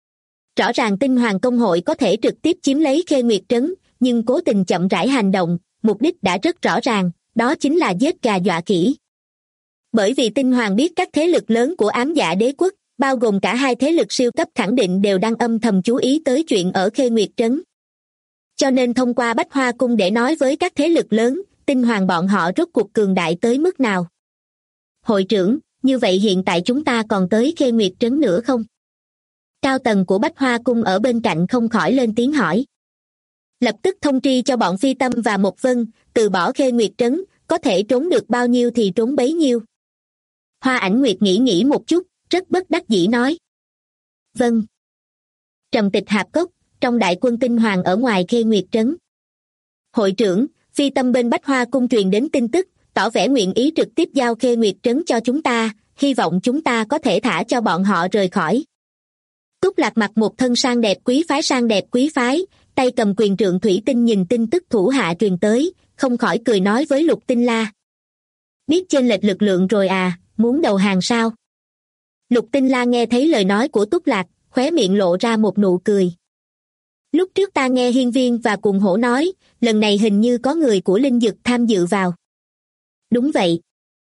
Rõ ràng Tinh Hoàng công hội có thể trực tiếp chiếm lấy Khê Nguyệt trấn, nhưng cố tình chậm rãi hành động, mục đích đã rất rõ ràng, đó chính là giết gà dọa khỉ. Bởi vì Tinh Hoàng biết các thế lực lớn của Ám Dạ Đế quốc, bao gồm cả hai thế lực siêu cấp khẳng định đều đang âm thầm chú ý tới chuyện ở Khê Nguyệt trấn. Cho nên thông qua Bách Hoa cung để nói với các thế lực lớn, Tinh Hoàng bọn họ rốt cuộc cường đại tới mức nào. Hội trưởng, như vậy hiện tại chúng ta còn tới Khê Nguyệt trấn nữa không? Cao tầng của Bách Hoa cung ở bên cạnh không khỏi lên tiếng hỏi. Lập tức thông tri cho bọn Phi Tâm và Mộc Vân, từ bỏ Khê Nguyệt trấn, có thể trốn được bao nhiêu thì trốn bấy nhiêu. Hoa Ảnh Nguyệt nghĩ một chút, rất bất đắc dĩ nói. Vâng. Trầm Tịch Hạp Cốc, trong đại quân Tinh Hoàng ở ngoài Khê Nguyệt trấn. Hội trưởng, Phi Tâm bên Bách Hoa cung truyền đến tin tức, tỏ vẻ nguyện ý trực tiếp giao Khê Nguyệt trấn cho chúng ta, hy vọng chúng ta có thể thả cho bọn họ rời khỏi. Túc Lạc mặc một thân sang đẹp quý phái, tay cầm quyền trượng thủy tinh nhìn tin tức thủ hạ truyền tới, không khỏi cười nói với Lục Tinh La. Biết chênh lệch lực lượng rồi à, muốn đầu hàng sao? Lục Tinh La nghe thấy lời nói của Túc Lạc, khóe miệng lộ ra một nụ cười. Lúc trước ta nghe Hiên Viên và Cùng Hổ nói, lần này hình như có người của Linh Dực tham dự vào. Đúng vậy.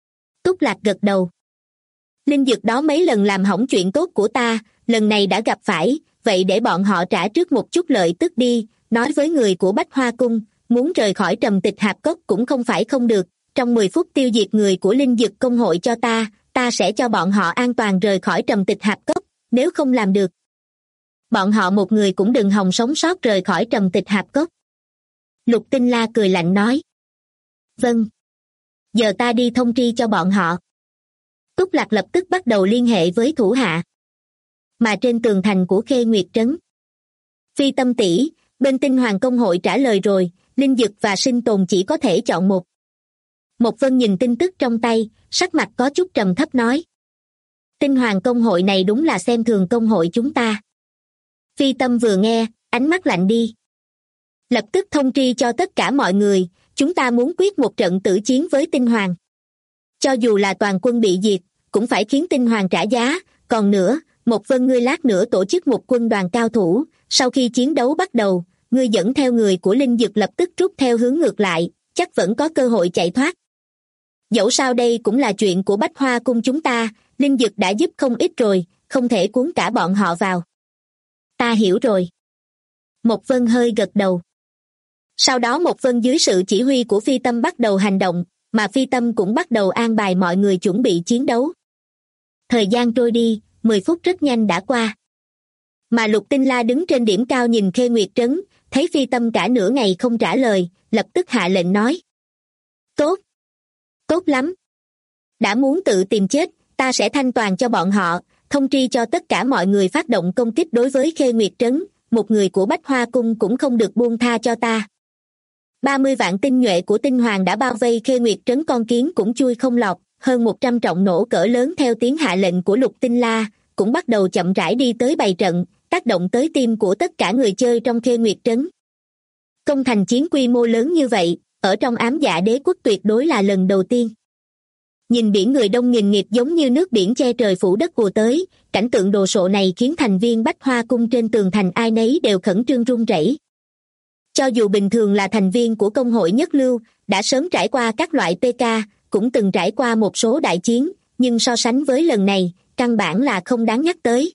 Túc Lạc gật đầu. Linh Dực đó mấy lần làm hỏng chuyện tốt của ta, lần này đã gặp phải, vậy để bọn họ trả trước một chút lợi tức đi, nói với người của Bách Hoa cung, muốn rời khỏi Trầm Tịch Hạp Cốc cũng không phải không được, trong 10 phút tiêu diệt người của Linh Dực công hội cho ta sẽ cho bọn họ an toàn rời khỏi Trầm Tịch Hạp Cốc, nếu không làm được. Bọn họ một người cũng đừng hòng sống sót rời khỏi Trầm Tịch Hạp Cốc. Lục Tinh La cười lạnh nói. Vâng. Giờ ta đi thông tri cho bọn họ. Túc Lạc lập tức bắt đầu liên hệ với thủ hạ. Mà trên tường thành của Khê Nguyệt trấn. Phi Tâm tỷ, bên Tinh Hoàng công hội trả lời rồi, Linh Dực và sinh tồn chỉ có thể chọn một. Mộc Vân nhìn tin tức trong tay, sắc mặt có chút trầm thấp nói. Tinh Hoàng công hội này đúng là xem thường công hội chúng ta. Phi Tâm vừa nghe, ánh mắt lạnh đi. Lập tức thông tri cho tất cả mọi người, chúng ta muốn quyết một trận tử chiến với Tinh Hoàng. Cho dù là toàn quân bị diệt, cũng phải khiến Tinh Hoàng trả giá, còn nữa, Mộc Vân ngươi lát nữa tổ chức một quân đoàn cao thủ, sau khi chiến đấu bắt đầu, ngươi dẫn theo người của Linh Dực lập tức rút theo hướng ngược lại, chắc vẫn có cơ hội chạy thoát. Dẫu sao đây cũng là chuyện của Bách Hoa cung chúng ta, Linh Dực đã giúp không ít rồi, không thể cuốn cả bọn họ vào. Ta hiểu rồi. Mộc Vân hơi gật đầu. Sau đó Mộc Vân dưới sự chỉ huy của Phi Tâm bắt đầu hành động, mà Phi Tâm cũng bắt đầu an bài mọi người chuẩn bị chiến đấu. Thời gian trôi đi, 10 phút rất nhanh đã qua. Mà Lục Tinh La đứng trên điểm cao nhìn Khê Nguyệt trấn, thấy Phi Tâm cả nửa ngày không trả lời, lập tức hạ lệnh nói. Tốt. Tốt lắm. Đã muốn tự tìm chết, ta sẽ thanh toàn cho bọn họ, thông tri cho tất cả mọi người phát động công kích đối với Khê Nguyệt trấn, một người của Bách Hoa cung cũng không được buông tha cho ta. 30 vạn tinh nhuệ của Tinh Hoàng đã bao vây Khê Nguyệt trấn, con kiến cũng chui không lọt, hơn 100 trọng nổ cỡ lớn theo tiếng hạ lệnh của Lục Tinh La, cũng bắt đầu chậm rãi đi tới bày trận, tác động tới tim của tất cả người chơi trong Khê Nguyệt trấn. Công thành chiến quy mô lớn như vậy, ở trong Ám Dạ Đế quốc tuyệt đối là lần đầu tiên. Nhìn biển người đông nghìn nghịt giống như nước biển che trời phủ đất ùa tới, cảnh tượng đồ sộ này khiến thành viên Bách Hoa Cung trên tường thành ai nấy đều khẩn trương run rẩy. Cho dù bình thường là thành viên của công hội nhất lưu, đã sớm trải qua các loại PK, cũng từng trải qua một số đại chiến, nhưng so sánh với lần này, căn bản là không đáng nhắc tới.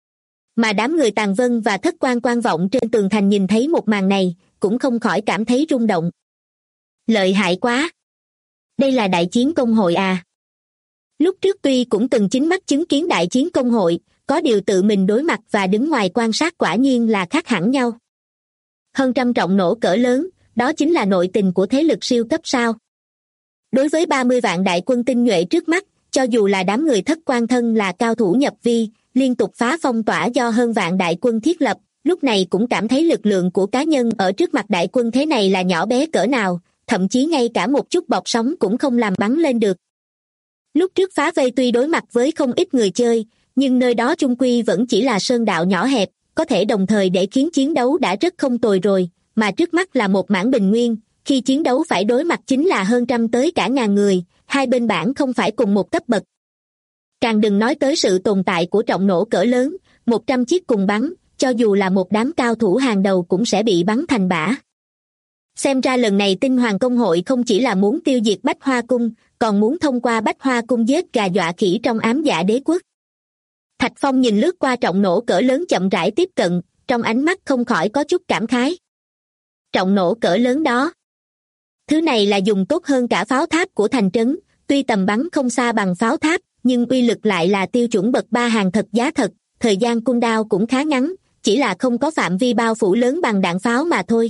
Mà đám người Tàn Vân và Thất Quan Quan Vọng trên tường thành nhìn thấy một màn này, cũng không khỏi cảm thấy rung động. Lợi hại quá! Đây là đại chiến công hội à? Lúc trước tuy cũng từng chính mắt chứng kiến đại chiến công hội, có điều tự mình đối mặt và đứng ngoài quan sát quả nhiên là khác hẳn nhau. Hơn trăm trọng nổ cỡ lớn, đó chính là nội tình của thế lực siêu cấp sao? Đối với 30 vạn đại quân tinh nhuệ trước mắt, cho dù là đám người Thất Quan thân là cao thủ nhập vi, liên tục phá phong tỏa do hơn vạn đại quân thiết lập, lúc này cũng cảm thấy lực lượng của cá nhân ở trước mặt đại quân thế này là nhỏ bé cỡ nào, thậm chí ngay cả một chút bọt sóng cũng không làm bắn lên được. Lúc trước phá vây tuy đối mặt với không ít người chơi, nhưng nơi đó chung quy vẫn chỉ là sơn đạo nhỏ hẹp, có thể đồng thời để khiến chiến đấu đã rất không tồi rồi, mà trước mắt là một mảng bình nguyên, khi chiến đấu phải đối mặt chính là hơn trăm tới cả ngàn người, hai bên bản không phải cùng một cấp bậc. Càng đừng nói tới sự tồn tại của trọng nổ cỡ lớn, 100 chiếc cùng bắn, cho dù là một đám cao thủ hàng đầu cũng sẽ bị bắn thành bã. Xem ra lần này Tinh Hoàng Công hội không chỉ là muốn tiêu diệt Bách Hoa Cung, còn muốn thông qua Bách Hoa Cung giết gà dọa khỉ trong Ám Dạ Đế Quốc. Thạch Phong nhìn lướt qua trọng nổ cỡ lớn chậm rãi tiếp cận, trong ánh mắt không khỏi có chút cảm khái. Trọng nổ cỡ lớn đó. Thứ này là dùng tốt hơn cả pháo tháp của thành trấn, tuy tầm bắn không xa bằng pháo tháp, nhưng uy lực lại là tiêu chuẩn bậc 3 hàng thật giá thật, thời gian cooldown cũng khá ngắn, chỉ là không có phạm vi bao phủ lớn bằng đạn pháo mà thôi.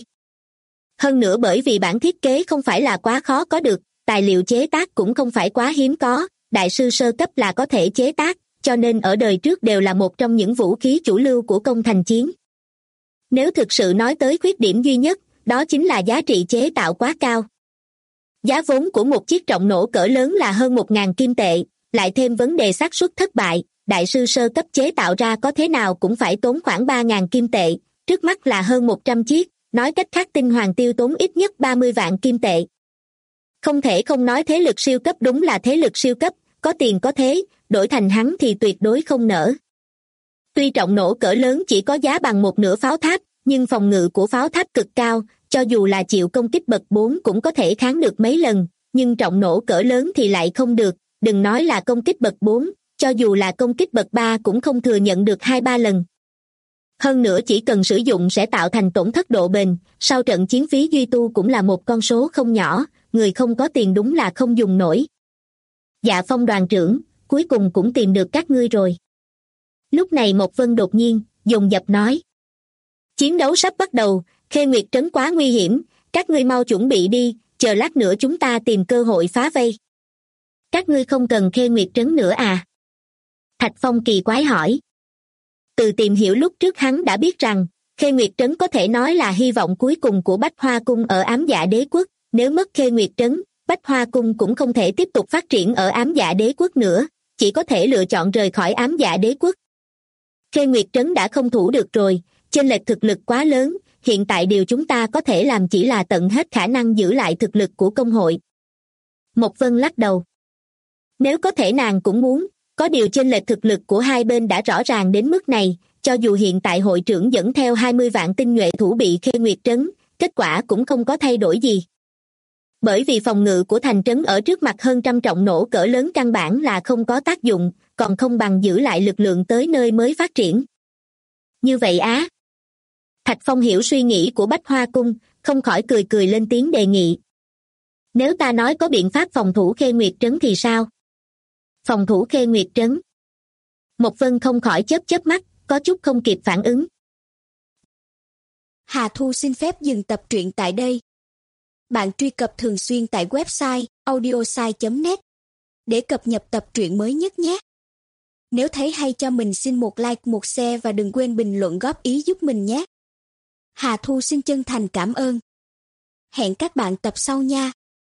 Hơn nữa bởi vì bản thiết kế không phải là quá khó có được, tài liệu chế tác cũng không phải quá hiếm có, đại sư sơ cấp là có thể chế tác, cho nên ở đời trước đều là một trong những vũ khí chủ lưu của công thành chiến. Nếu thực sự nói tới khuyết điểm duy nhất, đó chính là giá trị chế tạo quá cao. Giá vốn của một chiếc trọng nổ cỡ lớn là hơn 1.000 kim tệ, lại thêm vấn đề xác suất thất bại, đại sư sơ cấp chế tạo ra có thế nào cũng phải tốn khoảng 3.000 kim tệ, trước mắt là hơn 100 chiếc, nói cách khác Tinh Hoàng tiêu tốn ít nhất 30 vạn kim tệ. Không thể không nói thế lực siêu cấp đúng là thế lực siêu cấp, có tiền có thế, đổi thành hắn thì tuyệt đối không nỡ. Tuy trọng nổ cỡ lớn chỉ có giá bằng một nửa pháo tháp, nhưng phòng ngự của pháo tháp cực cao, cho dù là chịu công kích bậc 4 cũng có thể kháng được mấy lần, nhưng trọng nổ cỡ lớn thì lại không được, đừng nói là công kích bậc 4, cho dù là công kích bậc 3 cũng không thừa nhận được 2-3 lần. Hơn nữa chỉ cần sử dụng sẽ tạo thành tổn thất độ bền, sau trận chiến phí duy tu cũng là một con số không nhỏ, người không có tiền đúng là không dùng nổi. Dạ Phong đoàn trưởng, cuối cùng cũng tìm được các ngươi rồi. Lúc này Mộc Vân đột nhiên, dồn dập nói. Chiến đấu sắp bắt đầu, Khê Nguyệt Trấn quá nguy hiểm, các ngươi mau chuẩn bị đi, chờ lát nữa chúng ta tìm cơ hội phá vây. Các ngươi không cần Khê Nguyệt Trấn nữa à? Thạch Phong kỳ quái hỏi. Từ tìm hiểu lúc trước hắn đã biết rằng, Khê Nguyệt Trấn có thể nói là hy vọng cuối cùng của Bách Hoa Cung ở Ám Dạ Đế Quốc, nếu mất Khê Nguyệt Trấn, Bách Hoa Cung cũng không thể tiếp tục phát triển ở Ám Dạ Đế Quốc nữa, chỉ có thể lựa chọn rời khỏi Ám Dạ Đế Quốc. Khê Nguyệt Trấn đã không thủ được rồi, chênh lệch thực lực quá lớn, hiện tại điều chúng ta có thể làm chỉ là tận hết khả năng giữ lại thực lực của công hội. Mộc Vân lắc đầu. Nếu có thể nàng cũng muốn, có điều chênh lệch thực lực của hai bên đã rõ ràng đến mức này, cho dù hiện tại hội trưởng dẫn theo 20 vạn tinh nhuệ thủ bị Khê Nguyệt Trấn, kết quả cũng không có thay đổi gì. Bởi vì phòng ngự của thành trấn ở trước mặt hơn trăm trọng nổ cỡ lớn căn bản là không có tác dụng, còn không bằng giữ lại lực lượng tới nơi mới phát triển. Như vậy á? Thạch Phong hiểu suy nghĩ của Bách Hoa Cung, không khỏi cười cười lên tiếng đề nghị. Nếu ta nói có biện pháp phòng thủ Khê Nguyệt Trấn thì sao? Phòng thủ Khê Nguyệt Trấn. Mộc Vân không khỏi chớp mắt, có chút không kịp phản ứng. Hà Thu xin phép dừng tập truyện tại đây. Bạn truy cập thường xuyên tại website audiosai.net để cập nhật tập truyện mới nhất nhé. Nếu thấy hay cho mình xin một like, một share và đừng quên bình luận góp ý giúp mình nhé. Hà Thu xin chân thành cảm ơn. Hẹn các bạn tập sau nha.